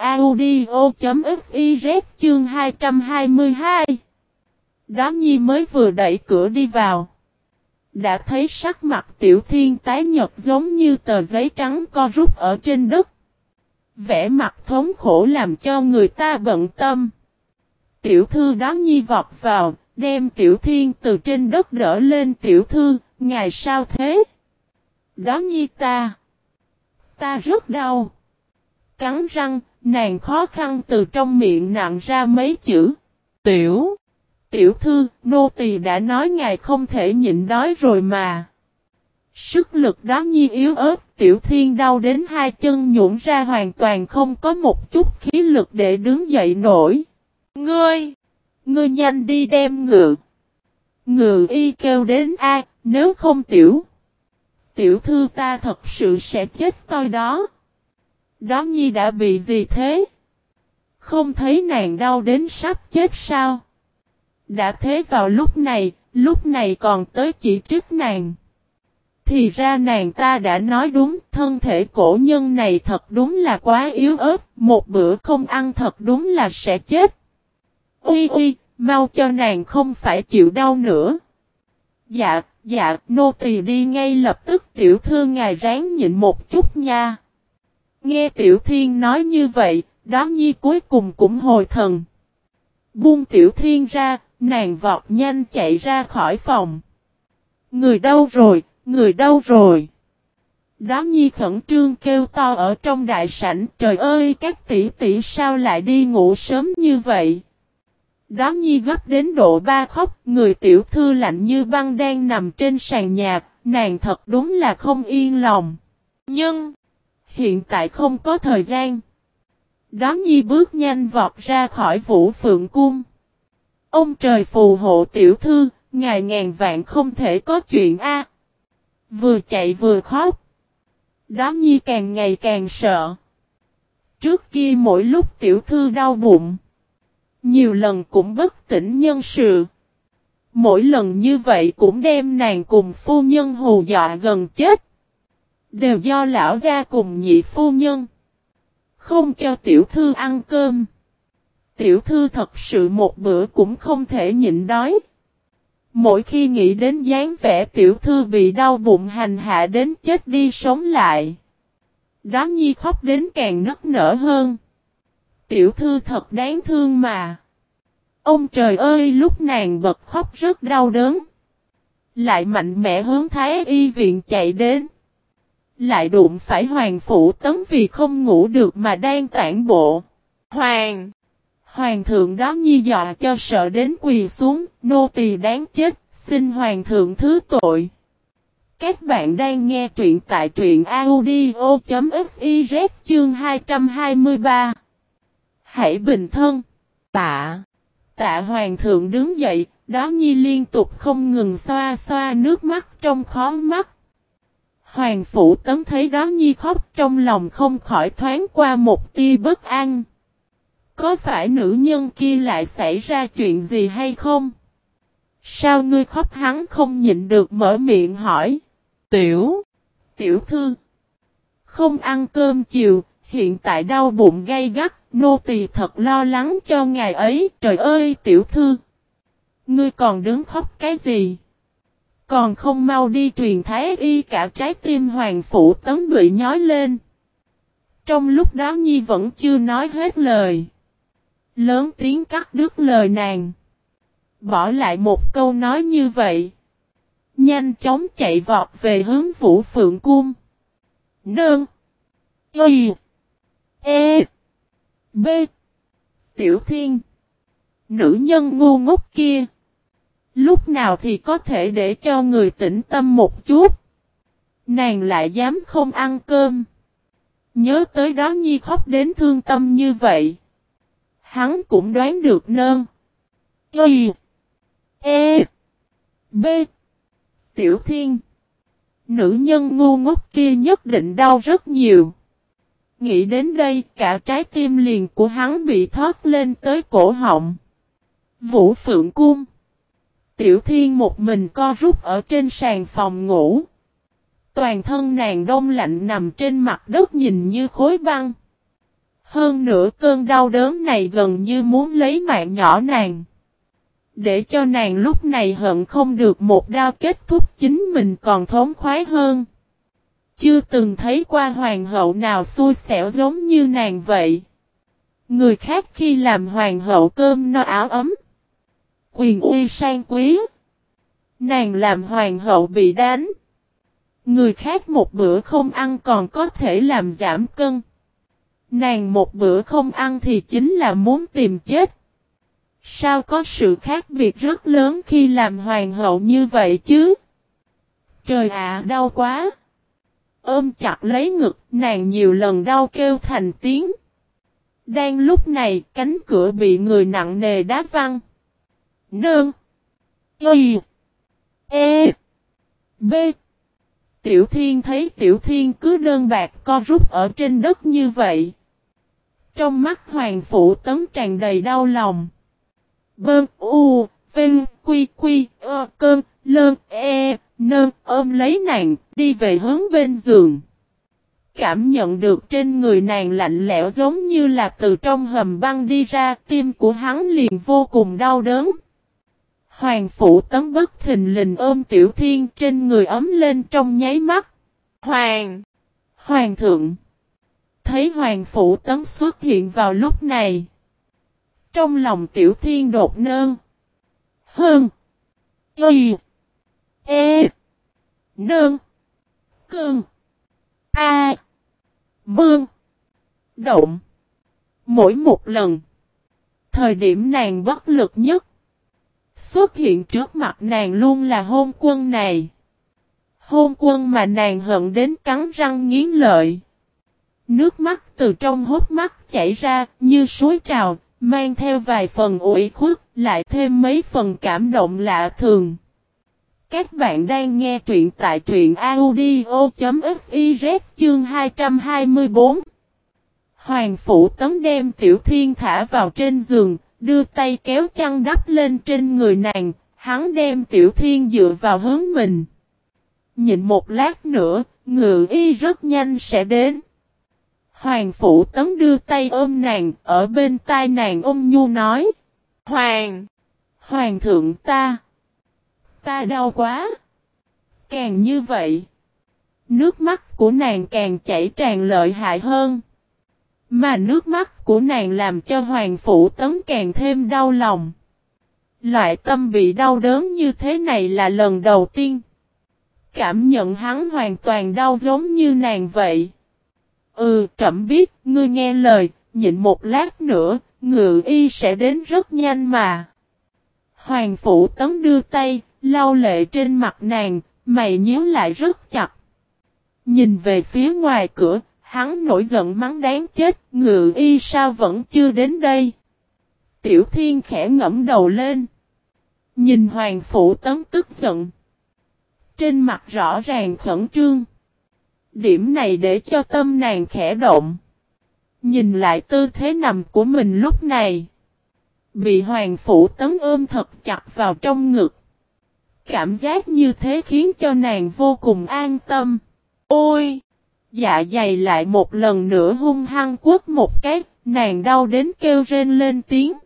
audio.fiz chương hai trăm hai mươi hai. Đó Nhi mới vừa đẩy cửa đi vào, đã thấy sắc mặt Tiểu Thiên tái nhợt giống như tờ giấy trắng co rút ở trên đất. Vẻ mặt thống khổ làm cho người ta bận tâm. Tiểu thư Đó Nhi vọt vào, đem Tiểu Thiên từ trên đất đỡ lên. Tiểu thư, ngài sao thế? Đó Nhi ta. Ta rất đau. Cắn răng, nàng khó khăn từ trong miệng nặn ra mấy chữ. Tiểu. Tiểu thư, nô tỳ đã nói ngài không thể nhịn đói rồi mà. Sức lực Đó Nhi yếu ớt, Tiểu Thiên đau đến hai chân nhũn ra hoàn toàn không có một chút khí lực để đứng dậy nổi. Ngươi! Ngươi nhanh đi đem ngự. Ngự y kêu đến ai, nếu không tiểu. Tiểu thư ta thật sự sẽ chết toi đó. Đó Nhi đã bị gì thế? Không thấy nàng đau đến sắp chết sao? Đã thế vào lúc này, lúc này còn tới chỉ trích nàng. Thì ra nàng ta đã nói đúng, thân thể cổ nhân này thật đúng là quá yếu ớt, một bữa không ăn thật đúng là sẽ chết. Uy uy, mau cho nàng không phải chịu đau nữa. Dạ, dạ, nô tỳ đi ngay lập tức. Tiểu thư ngài ráng nhịn một chút nha. Nghe Tiểu Thiên nói như vậy, Đó Nhi cuối cùng cũng hồi thần. Buông Tiểu Thiên ra, nàng vọt nhanh chạy ra khỏi phòng. Người đâu rồi, người đâu rồi? Đó Nhi khẩn trương kêu to ở trong đại sảnh, trời ơi các tỷ tỷ sao lại đi ngủ sớm như vậy? Đó Nhi gấp đến độ ba khóc, người tiểu thư lạnh như băng đang nằm trên sàn nhà, nàng thật đúng là không yên lòng. Nhưng, hiện tại không có thời gian. Đó Nhi bước nhanh vọt ra khỏi Vũ Phượng Cung. Ông trời phù hộ tiểu thư, ngài ngàn vạn không thể có chuyện a. Vừa chạy vừa khóc. Đó Nhi càng ngày càng sợ. Trước kia mỗi lúc tiểu thư đau bụng, nhiều lần cũng bất tỉnh nhân sự. Mỗi lần như vậy cũng đem nàng cùng phu nhân hù dọa gần chết. Đều do lão gia cùng nhị phu nhân không cho tiểu thư ăn cơm. Tiểu thư thật sự một bữa cũng không thể nhịn đói. Mỗi khi nghĩ đến dáng vẻ tiểu thư bị đau bụng hành hạ đến chết đi sống lại, Đó Nhi khóc đến càng nức nở hơn. Tiểu thư thật đáng thương mà. Ông trời ơi, lúc nàng bật khóc rất đau đớn, lại mạnh mẽ hướng Thái Y viện chạy đến. Lại đụng phải Hoàng Phủ Tấn vì không ngủ được mà đang tản bộ. Hoàng! Hoàng thượng Đó Nhi dọa cho sợ đến quỳ xuống, nô tỳ đáng chết, xin Hoàng thượng thứ tội. Các bạn đang nghe truyện tại truyện audio.fiz chương hai trăm hai mươi ba. Hãy bình thân. Tạ. Tạ Hoàng thượng đứng dậy, Đó Nhi liên tục không ngừng xoa xoa nước mắt trong khóe mắt. Hoàng Phủ Tấn thấy Đó Nhi khóc trong lòng không khỏi thoáng qua một tia bất an. Có phải nữ nhân kia lại xảy ra chuyện gì hay không? Sao ngươi khóc? Hắn không nhịn được mở miệng hỏi. Tiểu, tiểu thư, không ăn cơm chiều, hiện tại đau bụng gay gắt, nô tỳ thật lo lắng cho ngài ấy. Trời ơi tiểu thư, ngươi còn đứng khóc cái gì? Còn không mau đi truyền Thái Y. Cả trái tim Hoàng Phủ Tấn bị nhói lên. Trong lúc đó Nhi vẫn chưa nói hết lời, lớn tiếng cắt đứt lời nàng, bỏ lại một câu nói như vậy, nhanh chóng chạy vọt về hướng Vũ Phượng Cung. Nương. Y. E. B. Tiểu Thiên. Nữ nhân ngu ngốc kia. Lúc nào thì có thể để cho người tĩnh tâm một chút. Nàng lại dám không ăn cơm. Nhớ tới đó Nhi khóc đến thương tâm như vậy, hắn cũng đoán được nơn. Y. E. B. Tiểu Thiên. Nữ nhân ngu ngốc kia nhất định đau rất nhiều. Nghĩ đến đây, cả trái tim liền của hắn bị thoát lên tới cổ họng. Vũ Phượng Cung. Tiểu Thiên một mình co rút ở trên sàn phòng ngủ. Toàn thân nàng đông lạnh nằm trên mặt đất nhìn như khối băng. Hơn nữa cơn đau đớn này gần như muốn lấy mạng nhỏ nàng. Để cho nàng lúc này hận không được một đao kết thúc chính mình còn thống khoái hơn. Chưa từng thấy qua hoàng hậu nào xui xẻo giống như nàng vậy. Người khác khi làm hoàng hậu cơm no áo ấm, quyền uy sang quý. Nàng làm hoàng hậu bị đánh. Người khác một bữa không ăn còn có thể làm giảm cân. Nàng một bữa không ăn thì chính là muốn tìm chết. Sao có sự khác biệt rất lớn khi làm hoàng hậu như vậy chứ? Trời ạ, đau quá! Ôm chặt lấy ngực, nàng nhiều lần đau kêu thành tiếng. Đang lúc này, cánh cửa bị người nặng nề đá văng. Nương. Y. E. B. Tiểu Thiên thấy Tiểu Thiên cứ đơn bạc co rút ở trên đất như vậy. Trong mắt Hoàng Phủ Tấn tràn đầy đau lòng. Bơn u, vinh, quy quy, ơ, cơn, lơn, e, nơn, ôm lấy nàng, đi về hướng bên giường. Cảm nhận được trên người nàng lạnh lẽo giống như là từ trong hầm băng đi ra, tim của hắn liền vô cùng đau đớn. Hoàng Phủ Tấn bất thình lình ôm Tiểu Thiên trên người ấm lên trong nháy mắt. Hoàng! Hoàng thượng! Thấy Hoàng Phủ Tấn xuất hiện vào lúc này, trong lòng Tiểu Thiên đột nơn. Hơn. Y. E. Nương. Cương. A. Mương. Động. Mỗi một lần. Thời điểm nàng bất lực nhất. Xuất hiện trước mặt nàng luôn là hôn quân này. Hôn quân mà nàng hận đến cắn răng nghiến lợi. Nước mắt từ trong hốc mắt chảy ra như suối trào, mang theo vài phần ủy khuất, lại thêm mấy phần cảm động lạ thường. Các bạn đang nghe truyện tại truyện audio.fiz chương hai trăm hai mươi tư. Hoàng Phủ Tấn đem Tiểu Thiên thả vào trên giường, đưa tay kéo chăn đắp lên trên người nàng, hắn đem Tiểu Thiên dựa vào hướng mình. Nhịn một lát nữa, Ngự Y rất nhanh sẽ đến. Hoàng Phủ Tấn đưa tay ôm nàng, ở bên tai nàng ôm nhu nói. Hoàng! Hoàng thượng ta! Ta đau quá! Càng như vậy, nước mắt của nàng càng chảy tràn lợi hại hơn. Mà nước mắt của nàng làm cho Hoàng Phủ Tấn càng thêm đau lòng. Loại tâm bị đau đớn như thế này là lần đầu tiên. Cảm nhận hắn hoàn toàn đau giống như nàng vậy. Ừ, trẫm biết, ngươi nghe lời, nhịn một lát nữa, Ngự Y sẽ đến rất nhanh mà. Hoàng Phủ Tấn đưa tay, lau lệ trên mặt nàng, mày nhíu lại rất chặt. Nhìn về phía ngoài cửa, hắn nổi giận mắng đáng chết, Ngự Y sao vẫn chưa đến đây. Tiểu Thiên khẽ ngẫm đầu lên. Nhìn Hoàng Phủ Tấn tức giận. Trên mặt rõ ràng khẩn trương. Điểm này để cho tâm nàng khẽ động. Nhìn lại tư thế nằm của mình lúc này. Bị Hoàng Phủ Tấn ôm thật chặt vào trong ngực. Cảm giác như thế khiến cho nàng vô cùng an tâm. Ôi! Dạ dày lại một lần nữa hung hăng quất một cái, nàng đau đến kêu rên lên tiếng.